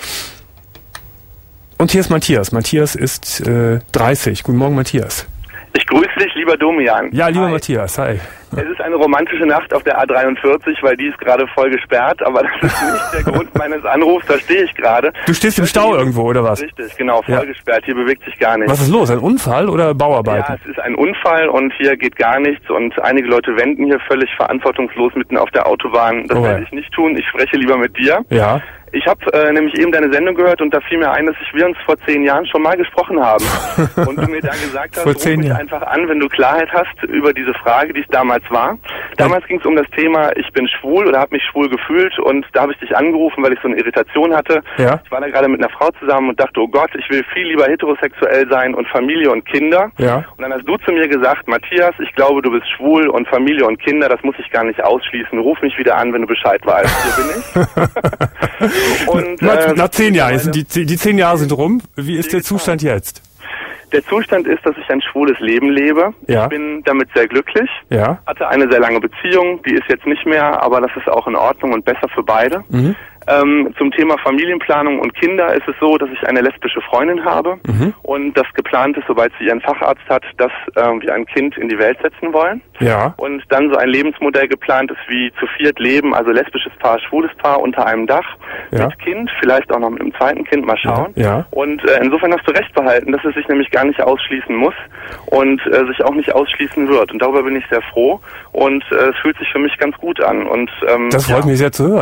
Und hier ist Matthias. Matthias ist äh, dreißig. Guten Morgen, Matthias. Ich grüße dich, lieber Domian. Ja, lieber hi. Matthias, hi. Es ist eine romantische Nacht auf der A dreiundvierzig, weil die ist gerade voll gesperrt, aber das ist nicht der Grund meines Anrufs, da stehe ich gerade. Du stehst im Stau irgendwo, oder was? Richtig, genau, voll ja. gesperrt, hier bewegt sich gar nichts. Was ist los, ein Unfall oder Bauarbeiten? Ja, es ist ein Unfall und hier geht gar nichts und einige Leute wenden hier völlig verantwortungslos mitten auf der Autobahn. Das okay. werde ich nicht tun, ich spreche lieber mit dir. Ja. Ich habe äh, nämlich eben deine Sendung gehört und da fiel mir ein, dass ich, wir uns vor zehn Jahren schon mal gesprochen haben. Und du mir da gesagt hast, ruf mich einfach an, wenn du Klarheit hast über diese Frage, die es damals war. Damals ging es um das Thema, ich bin schwul oder habe mich schwul gefühlt und da habe ich dich angerufen, weil ich so eine Irritation hatte. Ja. Ich war da gerade mit einer Frau zusammen und dachte, oh Gott, ich will viel lieber heterosexuell sein und Familie und Kinder. Ja. Und dann hast du zu mir gesagt, Matthias, ich glaube, du bist schwul und Familie und Kinder, das muss ich gar nicht ausschließen. Ruf mich wieder an, wenn du Bescheid weißt. Hier bin ich. Und, nach, äh, nach zehn Jahren, die, die zehn Jahre sind rum. Wie ist der Zustand jetzt? Der Zustand ist, dass ich ein schwules Leben lebe. Ja. Ich bin damit sehr glücklich. Ja. Hatte eine sehr lange Beziehung, die ist jetzt nicht mehr, aber das ist auch in Ordnung und besser für beide. Mhm. Ähm, zum Thema Familienplanung und Kinder ist es so, dass ich eine lesbische Freundin habe mhm. und das geplant ist, sobald sie ihren Facharzt hat, dass ähm, wir ein Kind in die Welt setzen wollen. Ja. Und dann so ein Lebensmodell geplant ist, wie zu viert leben, also lesbisches Paar, schwules Paar unter einem Dach ja. mit Kind, vielleicht auch noch mit einem zweiten Kind, mal schauen. Ja. Ja. Und äh, insofern hast du recht behalten, dass es sich nämlich gar nicht ausschließen muss und äh, sich auch nicht ausschließen wird. Und darüber bin ich sehr froh und äh, es fühlt sich für mich ganz gut an. Und ähm, das freut ja. mich sehr zu hören.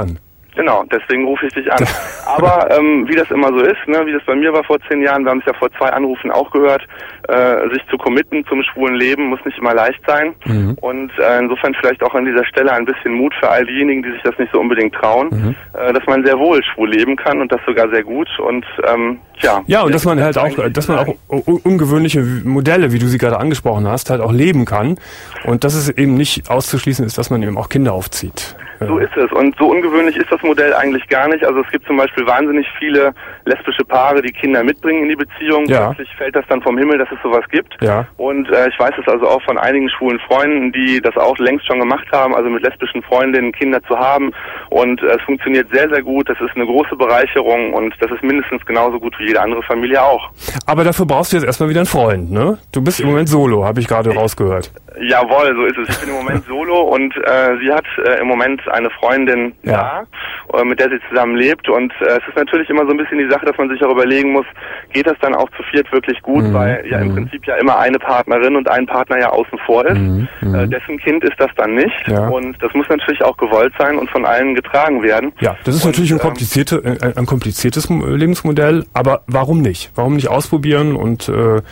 Genau, deswegen rufe ich dich an. Aber ähm, wie das immer so ist, ne, wie das bei mir war vor zehn Jahren, wir haben es ja vor zwei Anrufen auch gehört, äh, sich zu committen zum schwulen Leben muss nicht immer leicht sein. Mhm. Und äh, insofern vielleicht auch an dieser Stelle ein bisschen Mut für all diejenigen, die sich das nicht so unbedingt trauen, mhm. äh, dass man sehr wohl schwul leben kann und das sogar sehr gut. Und ähm, ja. Ja, und dass man halt auch, dass man auch ungewöhnliche Modelle, wie du sie gerade angesprochen hast, halt auch leben kann. Und dass es eben nicht auszuschließen ist, dass man eben auch Kinder aufzieht. So ist es. Und so ungewöhnlich ist das Modell eigentlich gar nicht. Also es gibt zum Beispiel wahnsinnig viele lesbische Paare, die Kinder mitbringen in die Beziehung. Ja. Plötzlich fällt das dann vom Himmel, dass es sowas gibt. Ja. Und äh, ich weiß es also auch von einigen schwulen Freunden, die das auch längst schon gemacht haben, also mit lesbischen Freundinnen Kinder zu haben. Und äh, es funktioniert sehr, sehr gut. Das ist eine große Bereicherung und das ist mindestens genauso gut wie jede andere Familie auch. Aber dafür brauchst du jetzt erstmal wieder einen Freund, ne? Du bist im Moment solo, habe ich gerade rausgehört. Jawohl, so ist es. Ich bin im Moment solo und äh, sie hat äh, im Moment eine Freundin ja. da, äh, mit der sie zusammen lebt und äh, es ist natürlich immer so ein bisschen die Sache, dass man sich auch überlegen muss, geht das dann auch zu viert wirklich gut, mhm. weil ja im Prinzip ja immer eine Partnerin und ein Partner ja außen vor ist. Mhm. Äh, dessen Kind ist das dann nicht ja. und das muss natürlich auch gewollt sein und von allen getragen werden. Ja, das ist und, natürlich ein, komplizierte, ein, ein kompliziertes Lebensmodell, aber warum nicht? Warum nicht ausprobieren und äh,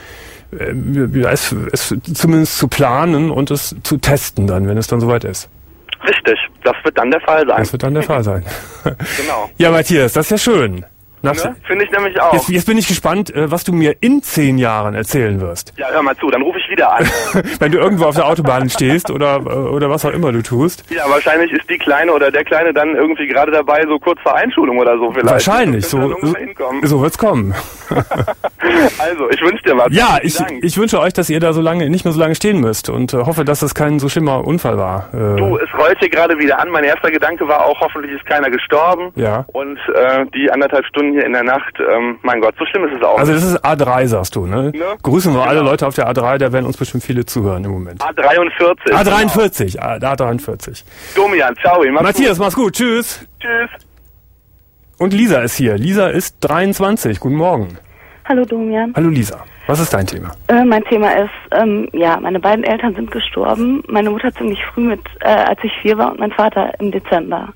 Es, es zumindest zu planen und es zu testen dann, wenn es dann soweit ist. Richtig, das wird dann der Fall sein. Das wird dann der Fall sein. Genau. Ja, Matthias, das ist ja schön. Ne? Finde ich nämlich auch. Jetzt, jetzt bin ich gespannt, was du mir in zehn Jahren erzählen wirst. Ja, hör mal zu, dann rufe ich wieder an. Wenn du irgendwo auf der Autobahn stehst oder oder was auch immer du tust. Ja, wahrscheinlich ist die Kleine oder der Kleine dann irgendwie gerade dabei, so kurz vor Einschulung oder so vielleicht. Wahrscheinlich, so, so, so wird's kommen. Also, ich wünsche dir was. Ja, ich, ich wünsche euch, dass ihr da so lange nicht mehr so lange stehen müsst und äh, hoffe, dass das kein so schlimmer Unfall war. Äh, du, es rollt hier gerade wieder an. Mein erster Gedanke war auch, hoffentlich ist keiner gestorben. Ja. Und äh, die anderthalb Stunden hier in der Nacht, ähm, mein Gott, so schlimm ist es auch. Also das ist A drei, sagst du, ne? ne? Grüßen wir genau. alle Leute auf der A drei, da werden uns bestimmt viele zuhören im Moment. A dreiundvierzig. A dreiundvierzig, genau. A dreiundvierzig. Domian, ciao. Mach's Matthias, gut. Mach's gut, tschüss. Tschüss. Und Lisa ist hier. Lisa ist dreiundzwanzig, guten Morgen. Hallo Domian. Hallo Lisa. Was ist dein Thema? Äh, mein Thema ist, ähm, ja, meine beiden Eltern sind gestorben. Meine Mutter ziemlich früh mit, äh, als ich vier war und mein Vater im Dezember.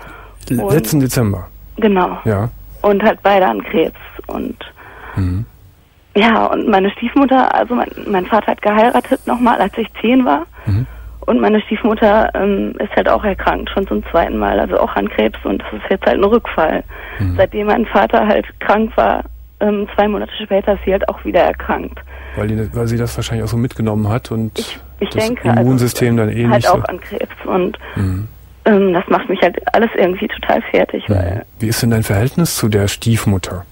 Und letzten Dezember? Genau. Ja. Und halt beide an Krebs. Und mhm. ja, und meine Stiefmutter, also mein, mein Vater hat geheiratet nochmal, als ich zehn war. Mhm. Und meine Stiefmutter ähm, ist halt auch erkrankt, schon zum zweiten Mal, also auch an Krebs. Und das ist jetzt halt ein Rückfall. Mhm. Seitdem mein Vater halt krank war, ähm, zwei Monate später ist sie halt auch wieder erkrankt. Weil, die, weil sie das wahrscheinlich auch so mitgenommen hat und ich, ich das denke, Immunsystem also, dann eh halt nicht auch so. an Krebs. Und mhm. ähm, das macht mich halt alles irgendwie total fertig. Mhm. Weil Wie ist denn dein Verhältnis zu der Stiefmutter?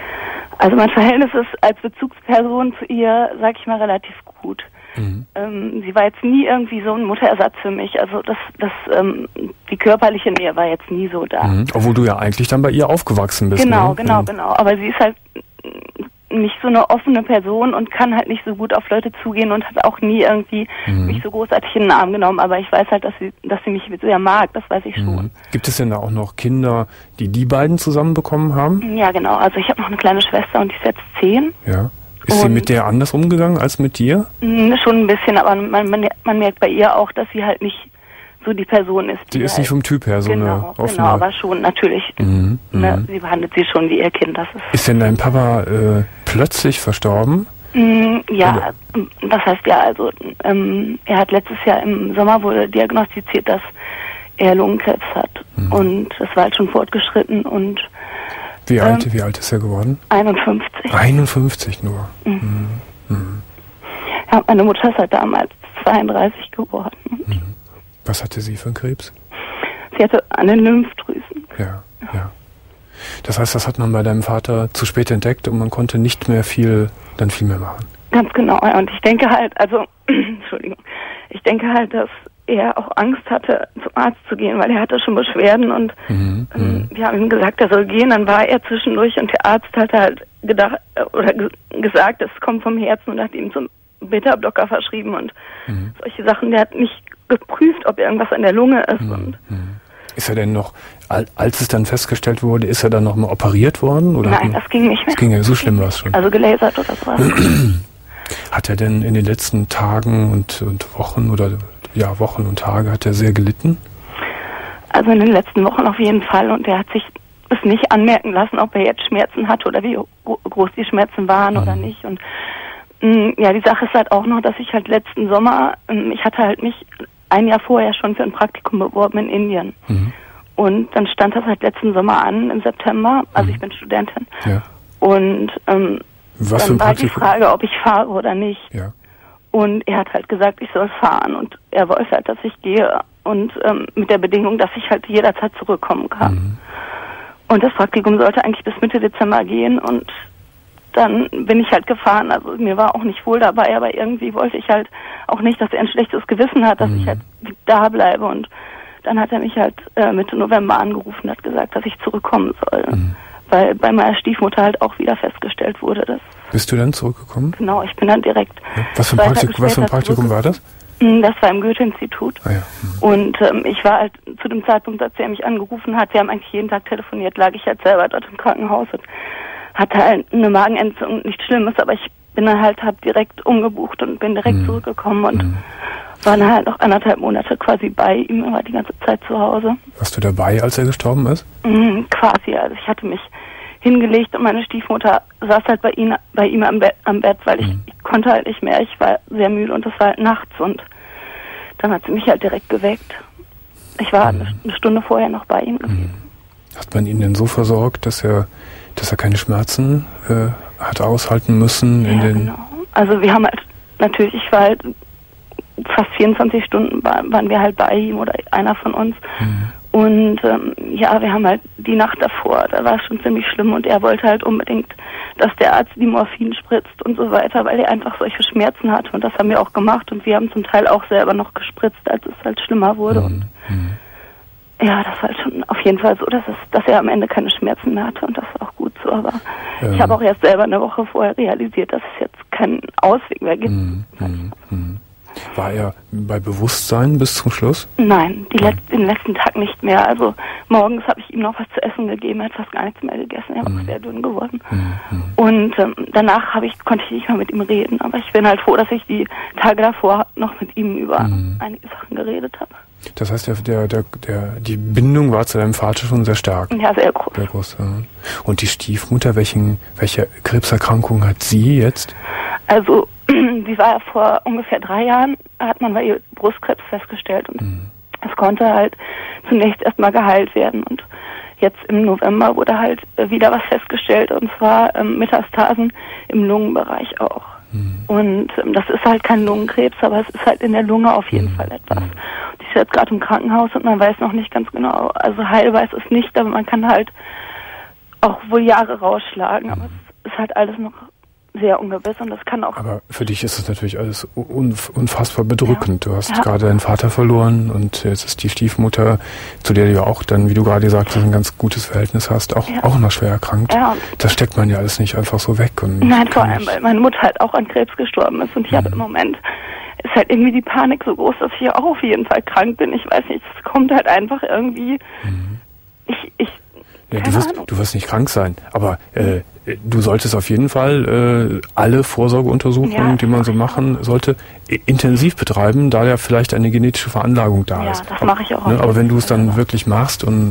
Also mein Verhältnis ist als Bezugsperson zu ihr, sag ich mal, relativ gut. Mhm. Ähm, sie war jetzt nie irgendwie so ein Mutterersatz für mich. Also das, das, ähm, die körperliche Nähe war jetzt nie so da. Mhm. Obwohl du ja eigentlich dann bei ihr aufgewachsen bist. Genau, ne? genau, mhm. genau. Aber sie ist halt nicht so eine offene Person und kann halt nicht so gut auf Leute zugehen und hat auch nie irgendwie mhm. mich so großartig in den Arm genommen. Aber ich weiß halt, dass sie, dass sie mich sehr mag. Das weiß ich schon. Mhm. Gibt es denn da auch noch Kinder, die die beiden zusammen bekommen haben? Ja, genau. Also ich habe noch eine kleine Schwester und die ist jetzt zehn. Ja. Ist und sie mit der anders umgegangen als mit dir? Mh, schon ein bisschen, aber man, man, man merkt bei ihr auch, dass sie halt nicht so die Person ist. Die, die ist halt nicht vom Typ her so genau, eine offene... Genau, aber schon natürlich. Mhm, ne, sie behandelt sie schon wie ihr Kind. Das ist, ist denn dein Papa äh, plötzlich verstorben? Mh, ja, Oder? Das heißt ja, also ähm, er hat letztes Jahr im Sommer wurde diagnostiziert, dass er Lungenkrebs hat. Mhm. Und das war halt schon fortgeschritten und Wie alt, ähm, wie alt ist er geworden? einundfünfzig. einundfünfzig nur. Mhm. Mhm. Mhm. Ja, meine Mutter ist halt damals zweiunddreißig geworden. Mhm. Was hatte sie für einen Krebs? Sie hatte an den Lymphdrüsen. Ja, ja. Das heißt, das hat man bei deinem Vater zu spät entdeckt und man konnte nicht mehr viel, dann viel mehr machen. Ganz genau. Ja. Und ich denke halt, also, Entschuldigung, ich denke halt, dass er auch Angst hatte, zum Arzt zu gehen, weil er hatte schon Beschwerden und mhm, ähm, wir haben ihm gesagt, er soll gehen, dann war er zwischendurch und der Arzt hat halt gedacht oder ge- gesagt, es kommt vom Herzen und hat ihm so einen Beta-Blocker verschrieben und mhm. solche Sachen. Der hat nicht geprüft, ob irgendwas an der Lunge ist. Mhm, und ist er denn noch, als es dann festgestellt wurde, ist er dann noch mal operiert worden? Oder Nein, das ging nicht mehr. Das ging ja, so schlimm war es schon. Also gelasert oder sowas. Hat er denn in den letzten Tagen und, und Wochen oder ja Wochen und Tage hat er sehr gelitten? Also in den letzten Wochen auf jeden Fall. Und er hat sich es nicht anmerken lassen, ob er jetzt Schmerzen hatte oder wie groß die Schmerzen waren mhm. oder nicht. Und mh, ja, die Sache ist halt auch noch, dass ich halt letzten Sommer, ähm, ich hatte halt mich ein Jahr vorher schon für ein Praktikum beworben in Indien. Mhm. Und dann stand das halt letzten Sommer an, im September. Also mhm. ich bin Studentin. Ja. Und ähm, Was dann für war die Frage, ob ich fahre oder nicht. Ja. Und er hat halt gesagt, ich soll fahren. Und er wollte halt, dass ich gehe. Und ähm, mit der Bedingung, dass ich halt jederzeit zurückkommen kann. Mhm. Und das Praktikum sollte eigentlich bis Mitte Dezember gehen. Und dann bin ich halt gefahren. Also mir war auch nicht wohl dabei, aber irgendwie wollte ich halt auch nicht, dass er ein schlechtes Gewissen hat, dass mhm. ich halt da bleibe. Und dann hat er mich halt äh, Mitte November angerufen und hat gesagt, dass ich zurückkommen soll. Mhm. Weil bei meiner Stiefmutter halt auch wieder festgestellt wurde, dass... Bist du dann zurückgekommen? Genau, ich bin dann direkt... Ja. Was, für ein Praktik- was für ein Praktikum war das? Das war im Goethe-Institut. Ah, ja. Mhm. Und ähm, ich war halt zu dem Zeitpunkt, als er mich angerufen hat, wir haben eigentlich jeden Tag telefoniert, lag ich halt selber dort im Krankenhaus und hatte halt eine Magenentzündung, nichts Schlimmes, aber ich bin dann halt, hab direkt umgebucht und bin direkt mhm. zurückgekommen und mhm. war dann halt noch anderthalb Monate quasi bei ihm, war die ganze Zeit zu Hause. Warst du dabei, als er gestorben ist? Mhm, quasi, also ich hatte mich hingelegt und meine Stiefmutter saß halt bei ihm, bei ihm am, Be- am Bett, weil ich, mhm. ich konnte halt nicht mehr, ich war sehr müde und das war halt nachts und dann hat sie mich halt direkt geweckt. Ich war mhm. eine, eine Stunde vorher noch bei ihm gewesen. Mhm. Hat man ihn denn so versorgt, dass er, dass er keine Schmerzen äh, hat aushalten müssen? Ja, in den genau. Also wir haben halt, natürlich, ich war halt fast vierundzwanzig Stunden war, waren wir halt bei ihm oder einer von uns. Mhm. Und ähm, ja, wir haben halt die Nacht davor, da war es schon ziemlich schlimm und er wollte halt unbedingt, dass der Arzt die Morphin spritzt und so weiter, weil er einfach solche Schmerzen hatte und das haben wir auch gemacht und wir haben zum Teil auch selber noch gespritzt, als es halt schlimmer wurde. Mhm. Und ja, das war halt schon auf jeden Fall so, dass es, dass er am Ende keine Schmerzen mehr hatte und das war auch gut so, aber ähm. ich habe auch erst selber eine Woche vorher realisiert, dass es jetzt keinen Ausweg mehr gibt. Mhm. Mhm. War er bei Bewusstsein bis zum Schluss? Nein, die Let- den letzten Tag nicht mehr. Also morgens habe ich ihm noch was zu essen gegeben, er hat fast gar nichts mehr gegessen, er war mhm. auch sehr dünn geworden. Mhm. Und ähm, danach habe ich, konnte ich nicht mehr mit ihm reden, aber ich bin halt froh, dass ich die Tage davor noch mit ihm über mhm. einige Sachen geredet habe. Das heißt, der, der, der, der, die Bindung war zu deinem Vater schon sehr stark? Ja, sehr groß. Sehr groß, ja. Und die Stiefmutter, welchen, welche Krebserkrankung hat sie jetzt? Also, sie war ja vor ungefähr drei Jahren, hat man bei ihr Brustkrebs festgestellt und mhm. es konnte halt zunächst erstmal geheilt werden und jetzt im November wurde halt wieder was festgestellt und zwar ähm, Metastasen im Lungenbereich auch. Mhm. Und ähm, das ist halt kein Lungenkrebs, aber es ist halt in der Lunge auf jeden mhm. Fall etwas. Mhm. Die ist jetzt gerade im Krankenhaus und man weiß noch nicht ganz genau, also heilbar ist es nicht, aber man kann halt auch wohl Jahre rausschlagen, aber es ist halt alles noch sehr ungewiss und das kann auch... Aber für dich ist es natürlich alles unf- unfassbar bedrückend. Ja. Du hast ja. gerade deinen Vater verloren und jetzt ist die Stiefmutter, zu der du ja auch dann, wie du gerade sagtest, ein ganz gutes Verhältnis hast, auch, ja. auch noch schwer erkrankt. Ja. Das steckt man ja alles nicht einfach so weg. Und Nein, vor allem, weil meine Mutter halt auch an Krebs gestorben ist und ich mhm. habe im Moment, ist halt irgendwie die Panik so groß, dass ich ja auch auf jeden Fall krank bin. Ich weiß nicht, es kommt halt einfach irgendwie... Mhm. Ich, ich Ja, du, wirst, du wirst nicht krank sein, aber äh, du solltest auf jeden Fall äh, alle Vorsorgeuntersuchungen, ja, die man so machen sollte, intensiv betreiben, da ja vielleicht eine genetische Veranlagung da ja, ist. Ja, das mache ich auch. Ne, aber wenn du es dann ja. wirklich machst und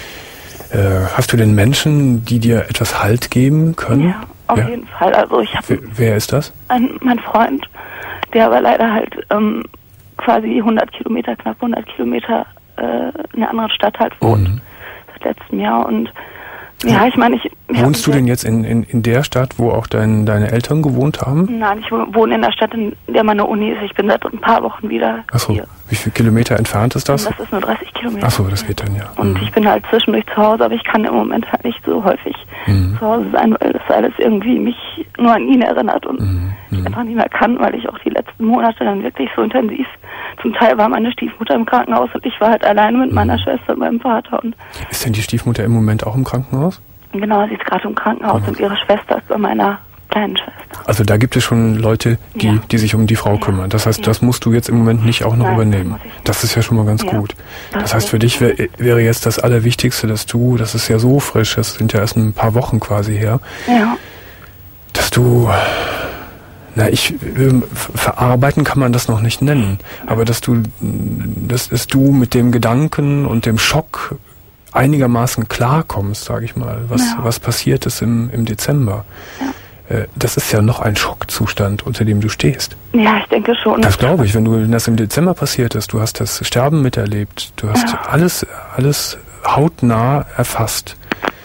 äh, hast du denn Menschen, die dir etwas Halt geben können? Ja, auf ja? jeden Fall. Also ich habe. Wer ist das? Ein, mein Freund, der aber leider halt ähm, quasi hundert Kilometer, knapp hundert Kilometer äh, in einer anderen Stadt halt wohnt. Mhm. letzten Jahr und ja, ich meine, ich... Wohnst du denn jetzt in, in, in der Stadt, wo auch dein, deine Eltern gewohnt haben? Nein, ich wohne in der Stadt, in der meine Uni ist. Ich bin seit ein paar Wochen wieder Ach so. hier. Wie viele Kilometer entfernt ist das? Das ist nur dreißig Kilometer. Ach so, das geht dann ja. Und mhm. ich bin halt zwischendurch zu Hause, aber ich kann im Moment halt nicht so häufig mhm. zu Hause sein, weil das alles irgendwie mich nur an ihn erinnert und mhm. ich einfach nicht mehr kann, weil ich auch die letzten Monate dann wirklich so intensiv... Zum Teil war meine Stiefmutter im Krankenhaus und ich war halt alleine mit mhm. meiner Schwester und meinem Vater. Und ist denn die Stiefmutter im Moment auch im Krankenhaus? Genau, sie ist gerade im Krankenhaus mhm. und ihre Schwester ist bei meiner kleinen Schwester. Also da gibt es schon Leute, die, ja. die sich um die Frau ja. kümmern. Das heißt, ja. das musst du jetzt im Moment nicht auch noch Nein, übernehmen. Das, das ist ja schon mal ganz ja. gut. Das, das heißt, für dich wär, wäre jetzt das Allerwichtigste, dass du, das ist ja so frisch, das sind ja erst ein paar Wochen quasi her, ja. dass du Na, ich äh, verarbeiten kann man das noch nicht nennen, aber dass du, dass, dass du mit dem Gedanken und dem Schock einigermaßen klarkommst, sage ich mal, was ja. was passiert ist im im Dezember. Ja. Äh, das ist ja noch ein Schockzustand, unter dem du stehst. Ja, ich denke schon. Das glaube ich, wenn du wenn das im Dezember passiert ist, du hast das Sterben miterlebt, du hast ja. alles alles hautnah erfasst.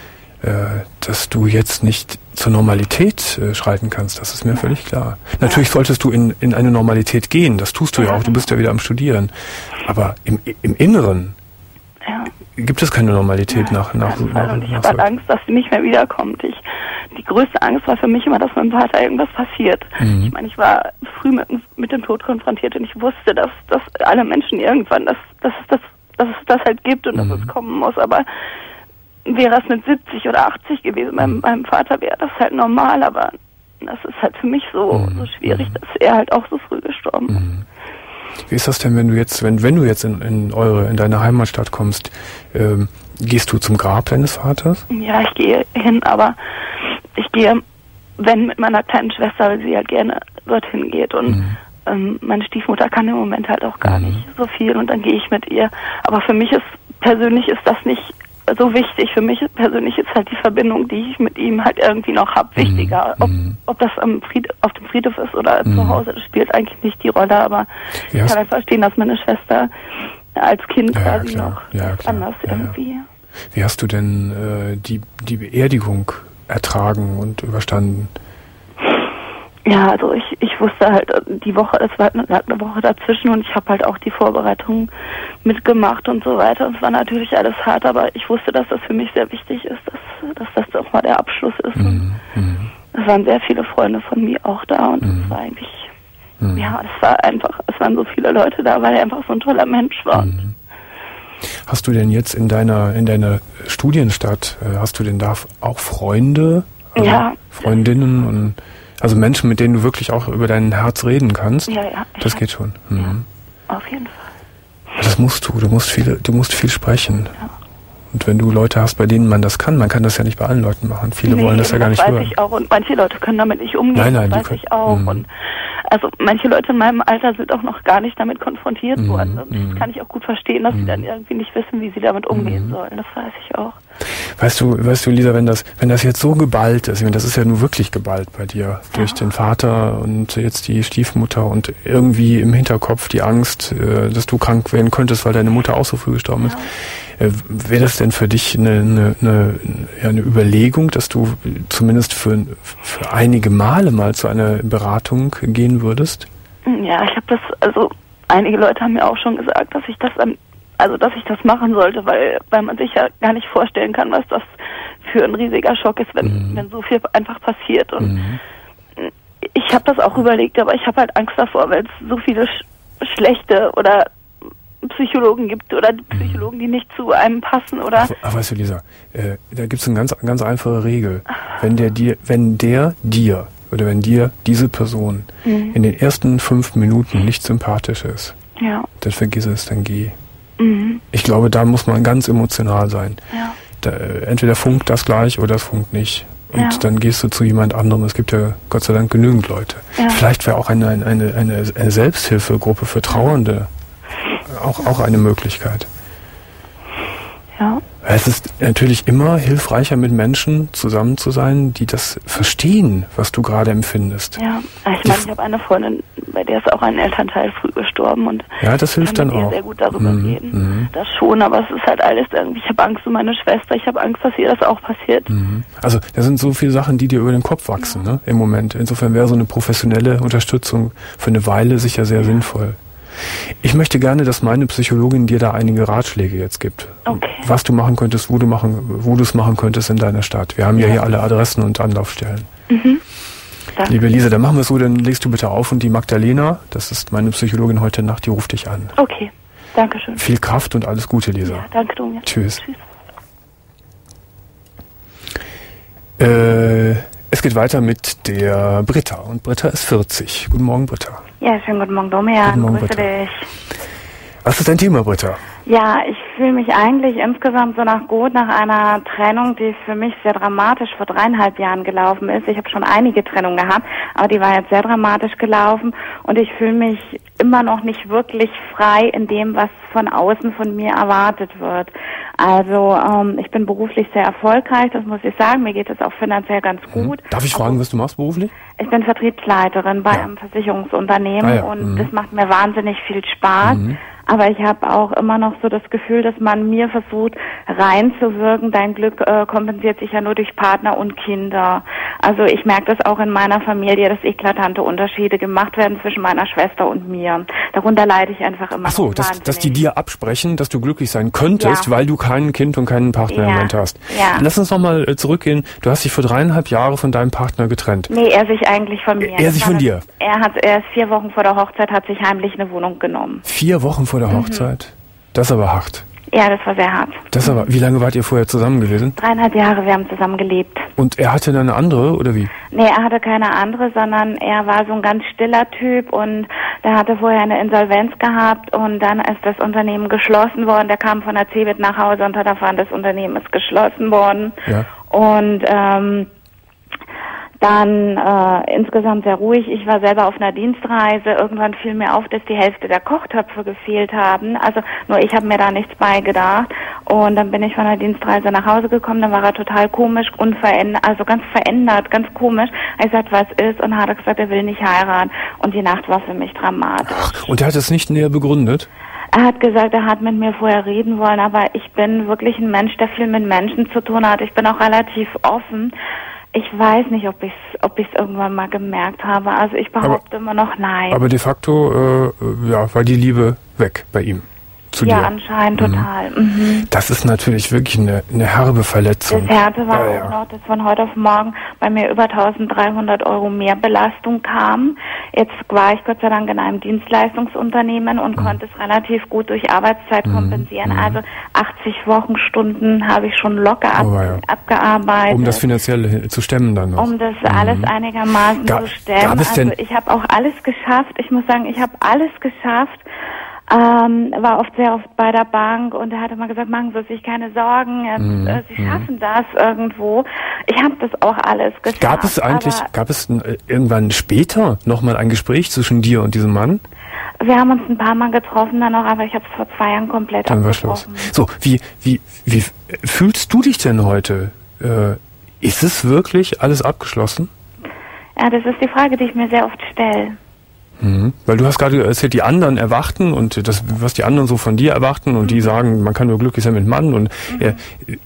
Dass du jetzt nicht zur Normalität äh, schreiten kannst, das ist mir ja. völlig klar. Natürlich ja. solltest du in, in eine Normalität gehen, das tust du ja, ja auch, du bist ja wieder am Studieren. Aber im, im Inneren ja. gibt es keine Normalität ja, nach... nach, nach, und ich habe halt Angst, dass sie nicht mehr wiederkommt. Ich, die größte Angst war für mich immer, dass meinem Vater irgendwas passiert. Mhm. Ich meine, ich war früh mit, mit dem Tod konfrontiert und ich wusste, dass, dass alle Menschen irgendwann, dass, dass, es das, dass es das halt gibt und mhm. dass es kommen muss, aber... wäre es mit siebzig oder achtzig gewesen, bei meinem Vater wäre das halt normal, aber das ist halt für mich so, mhm. so schwierig, dass er halt auch so früh gestorben ist. Mhm. Wie ist das denn, wenn du jetzt, wenn, wenn du jetzt in, in eure, in deine Heimatstadt kommst, ähm, gehst du zum Grab deines Vaters? Ja, ich gehe hin, aber ich gehe, wenn mit meiner kleinen Schwester, weil sie halt gerne dorthin geht und mhm. ähm, meine Stiefmutter kann im Moment halt auch gar mhm. nicht so viel und dann gehe ich mit ihr. Aber für mich ist, persönlich ist das nicht so wichtig. Für mich persönlich ist halt die Verbindung, die ich mit ihm halt irgendwie noch habe, wichtiger. Ob, ob das am Fried, auf dem Friedhof ist oder mhm. zu Hause, das spielt eigentlich nicht die Rolle, aber ich kann halt verstehen, dass meine Schwester als Kind ja, quasi klar. noch ja, anders ja, irgendwie. Ja. Wie hast du denn äh, die, die Beerdigung ertragen und überstanden? Ja, also ich, ich wusste halt, die Woche, es war eine, eine Woche dazwischen und ich habe halt auch die Vorbereitungen mitgemacht und so weiter. Und es war natürlich alles hart, aber ich wusste, dass das für mich sehr wichtig ist, dass, dass das doch mal der Abschluss ist. Mhm. Und es waren sehr viele Freunde von mir auch da und mhm. es war eigentlich, mhm. ja, es war einfach, es waren so viele Leute da, weil er einfach so ein toller Mensch war. Mhm. Hast du denn jetzt in deiner, in deiner Studienstadt, hast du denn da auch Freunde, also ja. Freundinnen und also Menschen, mit denen du wirklich auch über dein Herz reden kannst? Ja, ja. Das geht schon. Mhm. Ja, auf jeden Fall. Das musst du. Du musst viel, du musst viel sprechen. Ja. Und wenn du Leute hast, bei denen man das kann, man kann das ja nicht bei allen Leuten machen. Viele nee, wollen das ja gar nicht das weiß hören. Ich auch. Und manche Leute können damit nicht umgehen. Nein, nein, das weiß können, ich auch. Mhm. Und also manche Leute in meinem Alter sind auch noch gar nicht damit konfrontiert mhm. worden. Und mhm. das kann ich auch gut verstehen, dass mhm. sie dann irgendwie nicht wissen, wie sie damit umgehen mhm. sollen. Das weiß ich auch. Weißt du, weißt du, Lisa, wenn das, wenn das jetzt so geballt ist, ich meine, das ist ja nur wirklich geballt bei dir, ja. durch den Vater und jetzt die Stiefmutter und irgendwie im Hinterkopf die Angst, dass du krank werden könntest, weil deine Mutter auch so früh gestorben ist. Ja. Wäre das denn für dich eine, eine, eine, ja, eine Überlegung, dass du zumindest für, für einige Male mal zu einer Beratung gehen würdest? Ja, ich habe das, also einige Leute haben mir auch schon gesagt, dass ich das am Also, dass ich das machen sollte, weil, weil man sich ja gar nicht vorstellen kann, was das für ein riesiger Schock ist, wenn, mhm. wenn so viel einfach passiert. Und mhm. ich habe das auch überlegt, aber ich habe halt Angst davor, weil es so viele sch- schlechte oder Psychologen gibt oder Psychologen, die nicht zu einem passen oder. Aber, aber weißt du, Lisa, äh, da gibt es eine ganz, ganz einfache Regel. Wenn der dir, wenn der dir oder wenn dir diese Person mhm. in den ersten fünf Minuten nicht sympathisch ist, ja. dann vergiss es, dann geh. Mhm. Ich glaube, da muss man ganz emotional sein. Ja. Da, entweder funkt das gleich oder es funkt nicht. Und ja. dann gehst du zu jemand anderem. Es gibt ja Gott sei Dank genügend Leute. Ja. Vielleicht wäre auch eine, eine, eine, eine Selbsthilfegruppe für Trauernde auch, auch eine Möglichkeit. Ja. Es ist natürlich immer hilfreicher, mit Menschen zusammen zu sein, die das verstehen, was du gerade empfindest. Ja, ich meine, ich habe eine Freundin, bei der ist auch ein Elternteil früh gestorben und ja, das hilft dann auch. sehr gut darüber mhm. reden. Mhm. Das schon, aber es ist halt alles irgendwie, ich habe Angst um meine Schwester, ich habe Angst, dass ihr das auch passiert. Mhm. Also, das sind so viele Sachen, die dir über den Kopf wachsen, ja. ne, im Moment. Insofern wäre so eine professionelle Unterstützung für eine Weile sicher sehr ja. sinnvoll. Ich möchte gerne, dass meine Psychologin dir da einige Ratschläge jetzt gibt. Okay. Was du machen könntest, wo du machen, wo du es machen könntest in deiner Stadt. Wir haben ja, ja hier alle Adressen und Anlaufstellen. Mhm. Liebe Lisa, dann machen wir es so, dann legst du bitte auf und die Magdalena, das ist meine Psychologin heute Nacht, die ruft dich an. Okay, danke schön. Viel Kraft und alles Gute, Lisa. Ja, danke, Domian. Tschüss. Tschüss. Äh, es geht weiter mit der Britta und Britta ist vierzig. Guten Morgen, Britta. Ja, schönen guten Morgen, Domian. Guten Morgen, Grüße Britta. dich. Was ist dein Thema, Britta? Ja, ich fühle mich eigentlich insgesamt so nach gut nach einer Trennung, die für mich sehr dramatisch vor dreieinhalb Jahren gelaufen ist. Ich habe schon einige Trennungen gehabt, aber die war jetzt sehr dramatisch gelaufen und ich fühle mich immer noch nicht wirklich frei in dem, was von außen von mir erwartet wird. Also ähm, ich bin beruflich sehr erfolgreich, das muss ich sagen. Mir geht es auch finanziell ganz gut. Hm. Darf ich fragen, was du machst beruflich? Ich bin Vertriebsleiterin bei ja. einem Versicherungsunternehmen ah, ja. und mhm. das macht mir wahnsinnig viel Spaß. Mhm. Aber ich habe auch immer noch so das Gefühl, dass man mir versucht reinzuwirken, dein Glück äh, kompensiert sich ja nur durch Partner und Kinder. Also ich merke das auch in meiner Familie, dass eklatante Unterschiede gemacht werden zwischen meiner Schwester und mir. Darunter leide ich einfach immer. Ach so, dass, dass die dir absprechen, dass du glücklich sein könntest, ja. weil du kein Kind und keinen Partner ja. im Moment hast. Ja. Lass uns nochmal äh, zurückgehen. Du hast dich vor dreieinhalb Jahren von deinem Partner getrennt. Nee, er sich eigentlich von mir. Er, er sich von dir? Er hat erst vier Wochen vor der Hochzeit hat sich heimlich eine Wohnung genommen. Vier Wochen vor der Hochzeit? Mhm. Das ist aber hart. Ja, das war sehr hart. Das aber, wie lange wart ihr vorher zusammen gewesen? Dreieinhalb Jahre, wir haben zusammen gelebt. Und er hatte dann eine andere, oder wie? Nee, er hatte keine andere, sondern er war so ein ganz stiller Typ und der hatte vorher eine Insolvenz gehabt und dann ist das Unternehmen geschlossen worden. Der kam von der Cebit nach Hause und hat erfahren, das Unternehmen ist geschlossen worden. Ja. Und ähm, dann äh, insgesamt sehr ruhig. Ich war selber auf einer Dienstreise. Irgendwann fiel mir auf, dass die Hälfte der Kochtöpfe gefehlt haben. Also nur ich habe mir da nichts beigedacht. Und dann bin ich von der Dienstreise nach Hause gekommen. Dann war er total komisch, unverändert, also ganz verändert, ganz komisch. Er sagt, was ist? Und hat gesagt, er will nicht heiraten. Und die Nacht war für mich dramatisch. Ach, und er hat es nicht näher begründet? Er hat gesagt, er hat mit mir vorher reden wollen, aber ich bin wirklich ein Mensch, der viel mit Menschen zu tun hat. Ich bin auch relativ offen. Ich weiß nicht, ob ich es ob ich's irgendwann mal gemerkt habe. Also ich behaupte aber, immer noch nein. Aber de facto äh, ja, war die Liebe weg bei ihm. Zu ja, dir. anscheinend mhm. total. Mhm. Das ist natürlich wirklich eine, eine herbe Verletzung. Das Härte war ja, auch ja. noch, dass von heute auf morgen bei mir über dreizehnhundert Euro mehr Belastung kam. Jetzt war ich Gott sei Dank in einem Dienstleistungsunternehmen und mhm. konnte es relativ gut durch Arbeitszeit mhm. kompensieren. Mhm. Also achtzig Wochenstunden habe ich schon locker ab, oh, ja. abgearbeitet. Um das finanziell zu stemmen dann noch. Um das mhm. alles einigermaßen Ga- zu stemmen. Gab es denn also ich habe auch alles geschafft. Ich muss sagen, ich habe alles geschafft. Ähm, war oft sehr oft bei der Bank und er hat immer gesagt, machen Sie sich keine Sorgen, jetzt, mm, äh, Sie mm. schaffen das irgendwo. Ich habe das auch alles geschafft. Gab es eigentlich, gab es äh, irgendwann später nochmal ein Gespräch zwischen dir und diesem Mann? Wir haben uns ein paar Mal getroffen dann noch, aber ich habe es vor zwei Jahren komplett dann abgebrochen. War Schluss. So, wie, wie, wie fühlst du dich denn heute? Äh, ist es wirklich alles abgeschlossen? Ja, das ist die Frage, die ich mir sehr oft stelle. Mhm. Weil du hast gerade erzählt, die anderen erwarten und das, was die anderen so von dir erwarten und mhm. die sagen, man kann nur glücklich sein mit Mann und mhm. äh,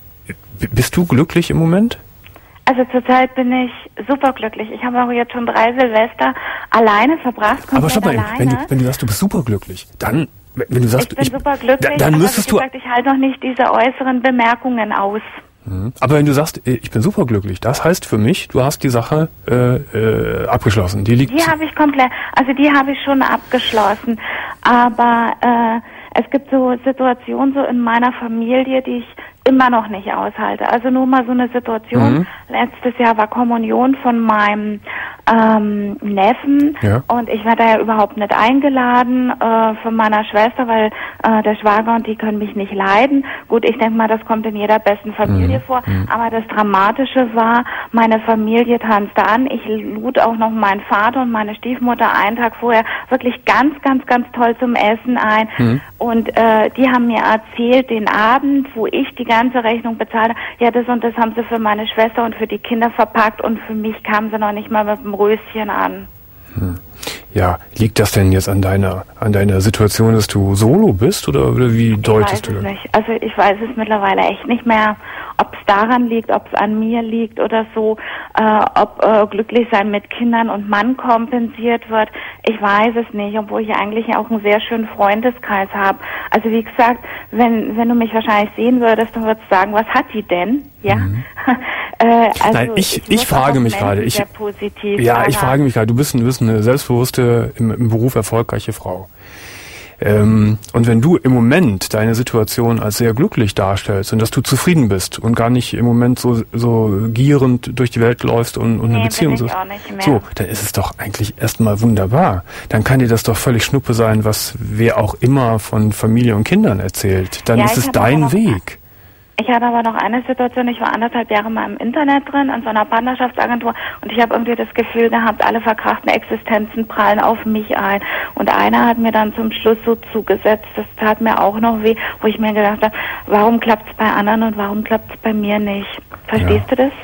bist du glücklich im Moment? Also zurzeit bin ich super glücklich. Ich habe auch jetzt schon drei Silvester alleine verbracht. Aber stopp mal, wenn du, wenn du sagst, du bist super glücklich, dann, wenn du sagst, ich bin ich, super glücklich, dann aber müsstest wie gesagt, du, ich halte noch nicht diese äußeren Bemerkungen aus. Aber wenn du sagst, ich bin superglücklich, das heißt für mich, du hast die Sache äh, äh, abgeschlossen. Die liegt. Die habe ich komplett, also die habe ich schon abgeschlossen. Aber äh, es gibt so Situationen so in meiner Familie, die ich immer noch nicht aushalte. Also nur mal so eine Situation. Mhm. Letztes Jahr war Kommunion von meinem ähm, Neffen ja. und ich war da ja überhaupt nicht eingeladen äh, von meiner Schwester, weil äh, der Schwager und die können mich nicht leiden. Gut, ich denke mal, das kommt in jeder besten Familie mhm. vor. Mhm. Aber das Dramatische war, meine Familie tanzte an. Ich lud auch noch meinen Vater und meine Stiefmutter einen Tag vorher wirklich ganz, ganz, ganz toll zum Essen ein. Mhm. Und äh, die haben mir erzählt, den Abend, wo ich die ganze Rechnung bezahlt habe, ja, das und das haben sie für meine Schwester und für die Kinder verpackt und für mich kamen sie noch nicht mal mit dem Röschen an. Hm. Ja, liegt das denn jetzt an deiner an deiner Situation, dass du solo bist oder, oder wie deutest du das? Ich weiß es nicht. Also ich weiß es mittlerweile echt nicht mehr, ob es daran liegt, ob es an mir liegt oder so, äh, ob äh, glücklich sein mit Kindern und Mann kompensiert wird. Ich weiß es nicht, obwohl ich eigentlich auch einen sehr schönen Freundeskreis habe. Also wie gesagt, wenn wenn du mich wahrscheinlich sehen würdest, dann würdest du sagen, was hat die denn? Ja. Mhm. äh, also Nein, ich ich, ich frage mich gerade. Ich ja, ich frage mich gerade. Du bist, du bist eine selbstbewusste, im, im Beruf erfolgreiche Frau. Ähm, und wenn du im Moment deine Situation als sehr glücklich darstellst und dass du zufrieden bist und gar nicht im Moment so so gierend durch die Welt läufst und, und nee, eine Beziehung bin ich suchst, auch nicht mehr. so, dann ist es doch eigentlich erstmal wunderbar. Dann kann dir das doch völlig Schnuppe sein, was wer auch immer von Familie und Kindern erzählt. Dann ja, ist es dein Weg. Ich hatte aber noch eine Situation, ich war anderthalb Jahre mal im Internet drin, in so einer Partnerschaftsagentur, und ich habe irgendwie das Gefühl gehabt, alle verkrachten Existenzen prallen auf mich ein. Und einer hat mir dann zum Schluss so zugesetzt, das tat mir auch noch weh, wo ich mir gedacht habe, warum klappt es bei anderen und warum klappt es bei mir nicht? Verstehst ja. du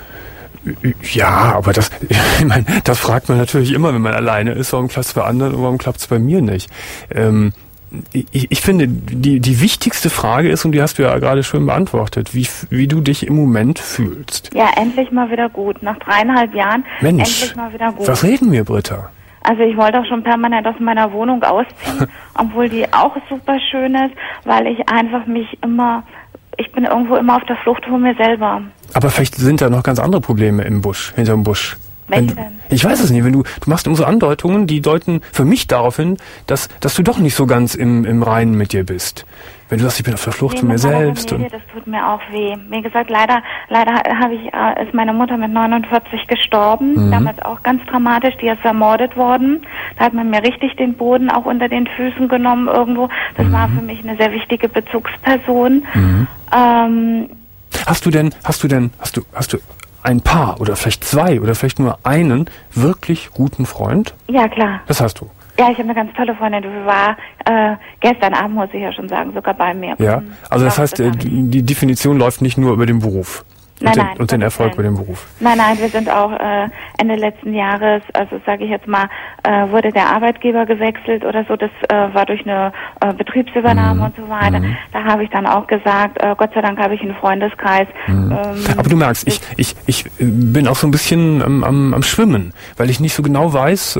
das? Ja, aber das, ich meine, das fragt man natürlich immer, wenn man alleine ist, warum klappt es bei anderen und warum klappt es bei mir nicht? Ähm, Ich, ich finde, die, die wichtigste Frage ist, und die hast du ja gerade schön beantwortet, wie, wie du dich im Moment fühlst. Ja, endlich mal wieder gut. Nach dreieinhalb Jahren Mensch, endlich mal wieder gut. Was reden wir, Britta? Also ich wollte auch schon permanent aus meiner Wohnung ausziehen, obwohl die auch super schön ist, weil ich einfach mich immer, ich bin irgendwo immer auf der Flucht vor mir selber. Aber vielleicht sind da noch ganz andere Probleme im Busch, hinterm Busch. Welche Wenn, denn? Ich weiß es nicht. Wenn du, du machst immer so Andeutungen, die deuten für mich darauf hin, dass, dass du doch nicht so ganz im, im Reinen mit dir bist. Wenn du sagst, ich bin auf der Flucht von mir selbst. Familie, und das tut mir auch weh. Wie gesagt, leider, leider habe ich, äh, ist meine Mutter mit neunundvierzig gestorben. Mhm. Damals auch ganz dramatisch. Die ist ermordet worden. Da hat man mir richtig den Boden auch unter den Füßen genommen irgendwo. Das Mhm. war für mich eine sehr wichtige Bezugsperson. Mhm. Ähm, Hast du denn, hast du denn, hast du, hast du ein Paar oder vielleicht zwei oder vielleicht nur einen wirklich guten Freund? ja, klar. Das hast du. Ja, ich habe eine ganz tolle Freundin, die war äh, gestern Abend, muss ich ja schon sagen, sogar bei mir. Ja, also das Doch, heißt, das äh, hab ich. die Definition läuft nicht nur über den Beruf. Nein, und den, nein, und den das Erfolg ist über den Beruf. Nein, nein, wir sind auch äh, Ende letzten Jahres, also sage ich jetzt mal, äh, wurde der Arbeitgeber gewechselt oder so. Das äh, war durch eine äh, Betriebsübernahme Mhm. und so weiter. Mhm. Da habe ich dann auch gesagt, äh, Gott sei Dank habe ich einen Freundeskreis. Mhm. Ähm, Aber du merkst, ich, ich, ich bin auch so ein bisschen am, am, am Schwimmen, weil ich nicht so genau weiß, äh,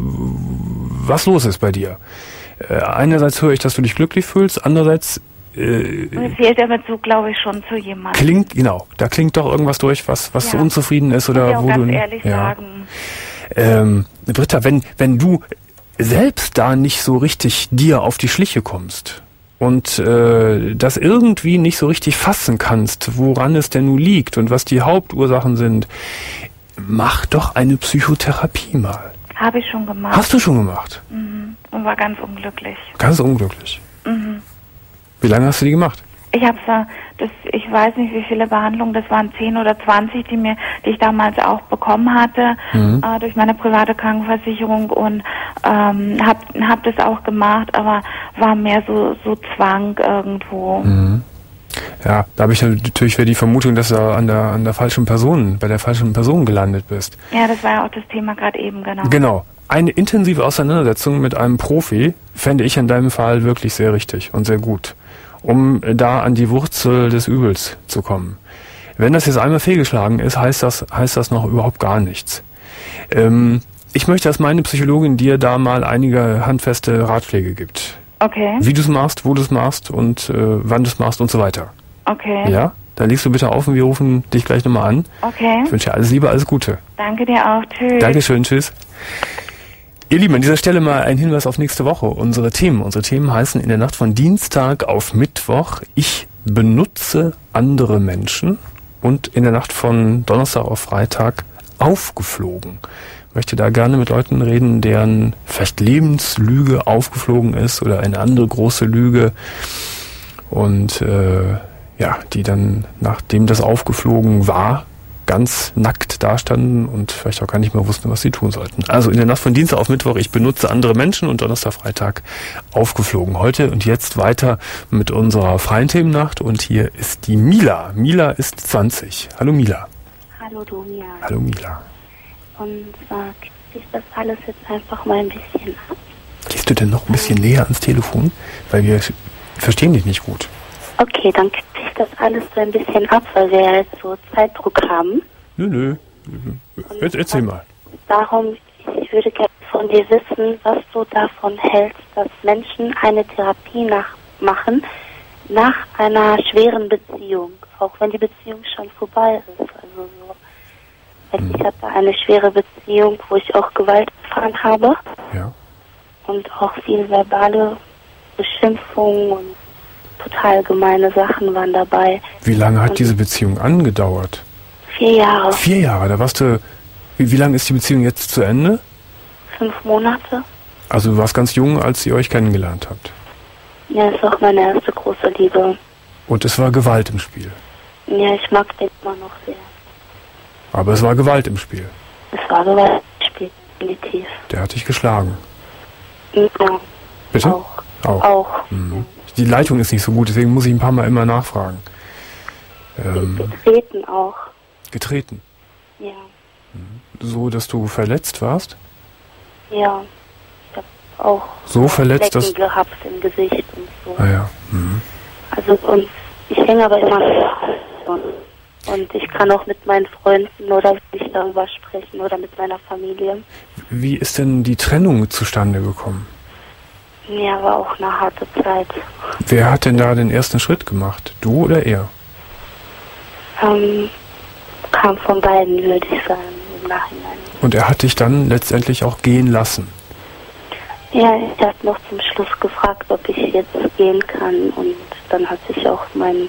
was los ist bei dir. Äh, einerseits höre ich, dass du dich glücklich fühlst, andererseits Äh, mir fehlt der Bezug, glaube ich, schon zu jemandem. klingt, genau, da klingt doch irgendwas durch, was, was Ja. so unzufrieden ist Muss oder ich auch wo ganz du. ehrlich ja. sagen. Ähm, Britta, wenn, wenn du selbst da nicht so richtig dir auf die Schliche kommst und äh, das irgendwie nicht so richtig fassen kannst, woran es denn nun liegt und was die Hauptursachen sind, mach doch eine Psychotherapie mal. Habe ich schon gemacht. Hast du schon gemacht? Mhm. Und war ganz unglücklich. Ganz unglücklich. Mhm. Wie lange hast du die gemacht? Ich habe das, ich weiß nicht, wie viele Behandlungen, das waren zehn oder zwanzig, die mir, die ich damals auch bekommen hatte, Mhm. äh, durch meine private Krankenversicherung, und ähm, hab, hab das auch gemacht, aber war mehr so, so Zwang irgendwo. Mhm. Ja, da habe ich natürlich wieder die Vermutung, dass du an der, an der falschen Person, bei der falschen Person gelandet bist. Ja, das war ja auch das Thema gerade eben, genau. Genau. Eine intensive Auseinandersetzung mit einem Profi fände ich in deinem Fall wirklich sehr richtig und sehr gut, um da an die Wurzel des Übels zu kommen. Wenn das jetzt einmal fehlgeschlagen ist, heißt das, heißt das noch überhaupt gar nichts. Ähm, ich möchte, dass meine Psychologin dir da mal einige handfeste Ratschläge gibt. Okay, Wie du es machst, wo du es machst und äh, wann du es machst und so weiter. okay, Ja? Dann legst du bitte auf und wir rufen dich gleich nochmal an. okay. Ich wünsche dir alles Liebe, alles Gute. Danke dir auch. Tschüss. Dankeschön, tschüss. Ihr Lieben, an dieser Stelle mal ein Hinweis auf nächste Woche. Unsere Themen. Unsere Themen heißen in der Nacht von Dienstag auf Mittwoch, ich benutze andere Menschen, und in der Nacht von Donnerstag auf Freitag, aufgeflogen. Ich möchte da gerne mit Leuten reden, deren vielleicht Lebenslüge aufgeflogen ist oder eine andere große Lüge, und äh, ja, die dann, nachdem das aufgeflogen war, ganz nackt dastanden und vielleicht auch gar nicht mehr wussten, was sie tun sollten. Also in der Nacht von Dienstag auf Mittwoch, ich benutze andere Menschen, und Donnerstag, Freitag aufgeflogen. Heute und jetzt weiter mit unserer freien Themennacht, und hier ist die Mila. Mila ist zwanzig. Hallo Mila. Hallo Domian. Hallo Mila. Und zwar kriege ich das alles jetzt einfach mal ein bisschen ab. Gehst du denn noch ein bisschen näher ans Telefon? Weil wir verstehen dich nicht gut. Okay, dann kriege ich das alles so ein bisschen ab, weil wir ja jetzt so Zeitdruck haben. Nö, nö. Jetzt erzähl mal. Darum, ich würde gerne von dir wissen, was du davon hältst, dass Menschen eine Therapie nachmachen nach einer schweren Beziehung, auch wenn die Beziehung schon vorbei ist. Also so, weil ich hatte eine schwere Beziehung, wo ich auch Gewalt erfahren habe. Ja. Und auch viel verbale Beschimpfungen und total gemeine Sachen waren dabei. Wie lange hat und diese Beziehung angedauert? Vier Jahre. Vier Jahre, da warst du... Wie, wie lange ist die Beziehung jetzt zu Ende? Fünf Monate. Also du warst ganz jung, als ihr euch kennengelernt habt. Ja, ist auch meine erste große Liebe. Und es war Gewalt im Spiel. Ja, ich mag den immer noch sehr. Aber es war Gewalt im Spiel. Es war Gewalt im Spiel, definitiv. Der hat dich geschlagen. Ja. Bitte? Auch. Auch. Auch. Mhm. Die Leitung ist nicht so gut, deswegen muss ich ein paar Mal immer nachfragen. Ähm, getreten auch. Getreten? Ja. So, dass du verletzt warst? Ja. Ich habe auch so verletzt, dass gehabt im Gesicht und so. Ah ja. Mhm. Also und ich hänge aber immer und, und ich kann auch mit meinen Freunden oder nicht darüber sprechen oder mit meiner Familie. Wie ist denn die Trennung zustande gekommen? Ja, war auch eine harte Zeit. Wer hat denn da den ersten Schritt gemacht? Du oder er? Ähm, kam von beiden, würde ich sagen, im Nachhinein. Und er hat dich dann letztendlich auch gehen lassen? Ja, ich habe noch zum Schluss gefragt, ob ich jetzt gehen kann und dann hat sich auch mein...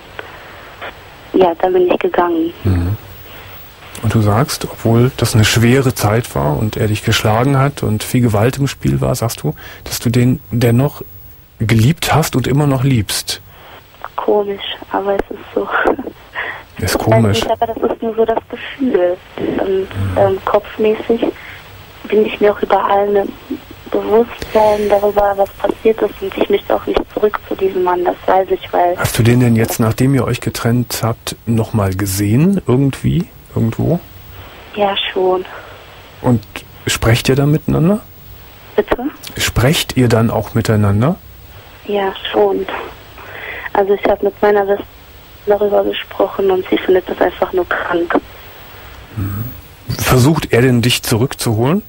Ja, dann bin ich gegangen. Mhm. Und du sagst, obwohl das eine schwere Zeit war und er dich geschlagen hat und viel Gewalt im Spiel war, sagst du, dass du den dennoch geliebt hast und immer noch liebst? Komisch, aber es ist so. Ist komisch. Ich weiß nicht, aber das ist nur so das Gefühl. Und, ähm, kopfmäßig bin ich mir auch überall eine Bewusstsein darüber, was passiert ist und ich möchte auch nicht zurück zu diesem Mann, das weiß ich, weil... Hast du den denn jetzt, nachdem ihr euch getrennt habt, nochmal gesehen, irgendwie, irgendwo? Ja, schon. Und sprecht ihr dann miteinander? Bitte? Sprecht ihr dann auch miteinander? Ja, schon. Also ich habe mit meiner Schwester darüber gesprochen und sie findet das einfach nur krank. Mhm. Versucht er denn, dich zurückzuholen?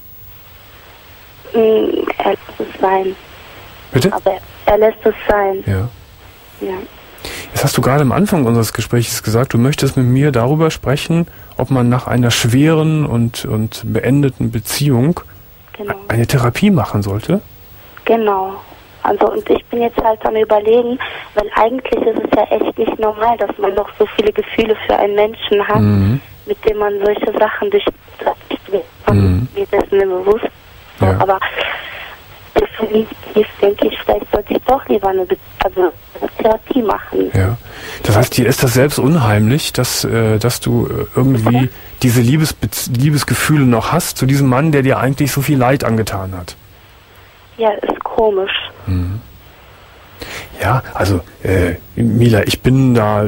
Er lässt es sein. Bitte? Aber er, er lässt es sein. Ja. Ja. Jetzt hast du gerade am Anfang unseres Gesprächs gesagt, du möchtest mit mir darüber sprechen, ob man nach einer schweren und, und beendeten Beziehung genau. eine Therapie machen sollte? Genau. Also und ich bin jetzt halt am Überlegen, weil eigentlich ist es ja echt nicht normal, dass man noch so viele Gefühle für einen Menschen hat, mhm. mit dem man solche Sachen durch mhm. mir dessen bewusst. So, ja. Aber definitiv denke ich, vielleicht sollte ich doch lieber eine, Be- also eine Therapie machen. Ja. Das heißt, dir ist das selbst unheimlich, dass, äh, dass du irgendwie diese Liebesbe- Liebesgefühle noch hast zu diesem Mann, der dir eigentlich so viel Leid angetan hat. Ja, ist komisch. Mhm. Ja, also äh, Mila, ich bin da äh,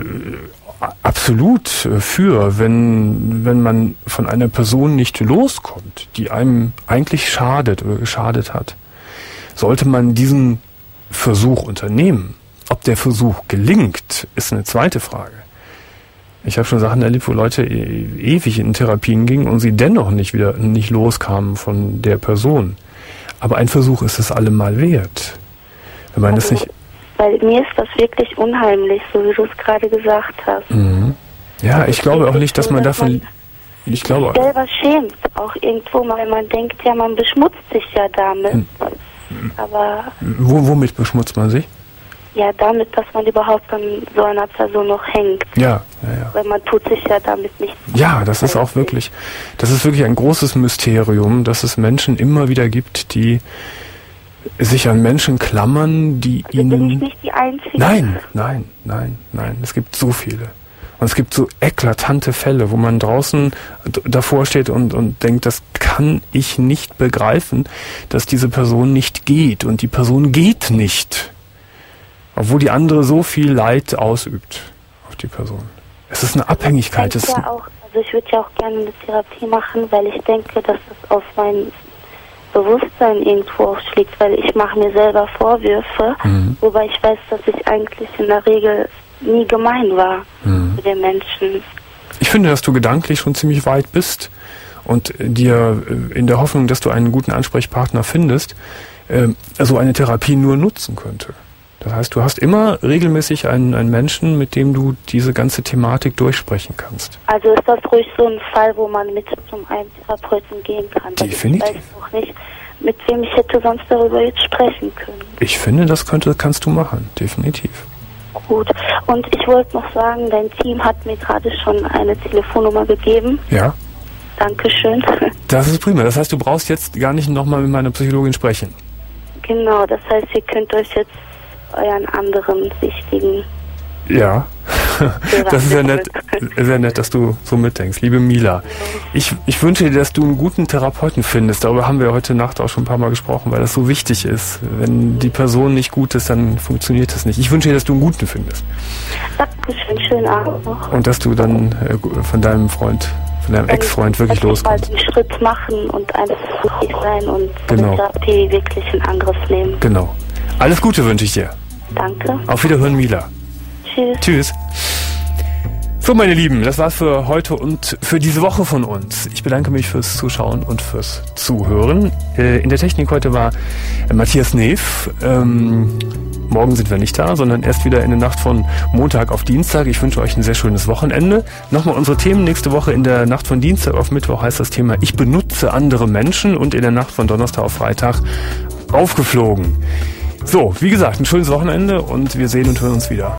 absolut äh, für, wenn, wenn man von einer Person nicht loskommt, die einem eigentlich schadet oder geschadet hat, sollte man diesen Versuch unternehmen. Ob der Versuch gelingt, ist eine zweite Frage. Ich habe schon Sachen erlebt, wo Leute e- ewig in Therapien gingen und sie dennoch nicht wieder nicht loskamen von der Person. Aber ein Versuch ist es allemal wert. Wenn man also, das nicht... Weil mir ist das wirklich unheimlich, so wie du es gerade gesagt hast. Mhm. Ja, also ich glaube auch nicht, dass man davon... Man ich glaube sich selber schämt, auch irgendwo, weil man denkt, ja, man beschmutzt sich ja damit. Mhm. Aber... Wo, womit beschmutzt man sich? Ja, damit, dass man überhaupt an so einer Person noch hängt. Ja, ja, ja. Weil man tut sich ja damit nicht... Ja, das ist auch wirklich, das ist wirklich ein großes Mysterium, dass es Menschen immer wieder gibt, die sich an Menschen klammern, die also ihnen... bin ich nicht die Einzige? Nein, nein, nein, nein. Es gibt so viele. Und es gibt so eklatante Fälle, wo man draußen d- davor steht und, und denkt, das kann ich nicht begreifen, dass diese Person nicht geht. Und die Person geht nicht. Obwohl die andere so viel Leid ausübt auf die Person. Es ist eine Abhängigkeit. Ich denke ja auch, also ich würde ja auch gerne eine Therapie machen, weil ich denke, dass es auf mein Bewusstsein irgendwo aufschlägt, weil ich mache mir selber Vorwürfe, mhm. wobei ich weiß, dass ich eigentlich in der Regel nie gemein war mhm. mit den Menschen. Ich finde, dass du gedanklich schon ziemlich weit bist und dir in der Hoffnung, dass du einen guten Ansprechpartner findest, äh, so eine Therapie nur nutzen könnte. Das heißt, du hast immer regelmäßig einen, einen Menschen, mit dem du diese ganze Thematik durchsprechen kannst. Also ist das ruhig so ein Fall, wo man mit zum einen Therapeuten gehen kann? Definitiv. Ich weiß noch nicht, mit wem ich hätte sonst darüber jetzt sprechen können. Ich finde, das könnte, kannst du machen, definitiv. Gut. Und ich wollte noch sagen, dein Team hat mir gerade schon eine Telefonnummer gegeben. Ja. Dankeschön. Das ist prima. Das heißt, du brauchst jetzt gar nicht nochmal mit meiner Psychologin sprechen. Genau, das heißt, ihr könnt euch jetzt euren anderen wichtigen... Ja, das ist ja nett, sehr nett, dass du so mitdenkst. Liebe Mila, ich, ich wünsche dir, dass du einen guten Therapeuten findest. Darüber haben wir heute Nacht auch schon ein paar Mal gesprochen, weil das so wichtig ist. Wenn die Person nicht gut ist, dann funktioniert das nicht. Ich wünsche dir, dass du einen guten findest. Dankeschön, schönen Abend noch. Und dass du dann äh, von deinem Freund, von deinem Ex-Freund wirklich loskommst. Einen Schritt machen und einfach glücklich sein und genau. die Therapie wirklich in Angriff nehmen. Genau. Alles Gute wünsche ich dir. Danke. Auf Wiederhören, Mila. Tschüss. Tschüss. So, meine Lieben, das war's für heute und für diese Woche von uns. Ich bedanke mich fürs Zuschauen und fürs Zuhören. Äh, in der Technik heute war äh, Matthias Neef. Ähm, morgen sind wir nicht da, sondern erst wieder in der Nacht von Montag auf Dienstag. Ich wünsche euch ein sehr schönes Wochenende. Nochmal unsere Themen nächste Woche. In der Nacht von Dienstag auf Mittwoch heißt das Thema Ich benutze andere Menschen und in der Nacht von Donnerstag auf Freitag Aufgeflogen. So, wie gesagt, ein schönes Wochenende und wir sehen und hören uns wieder.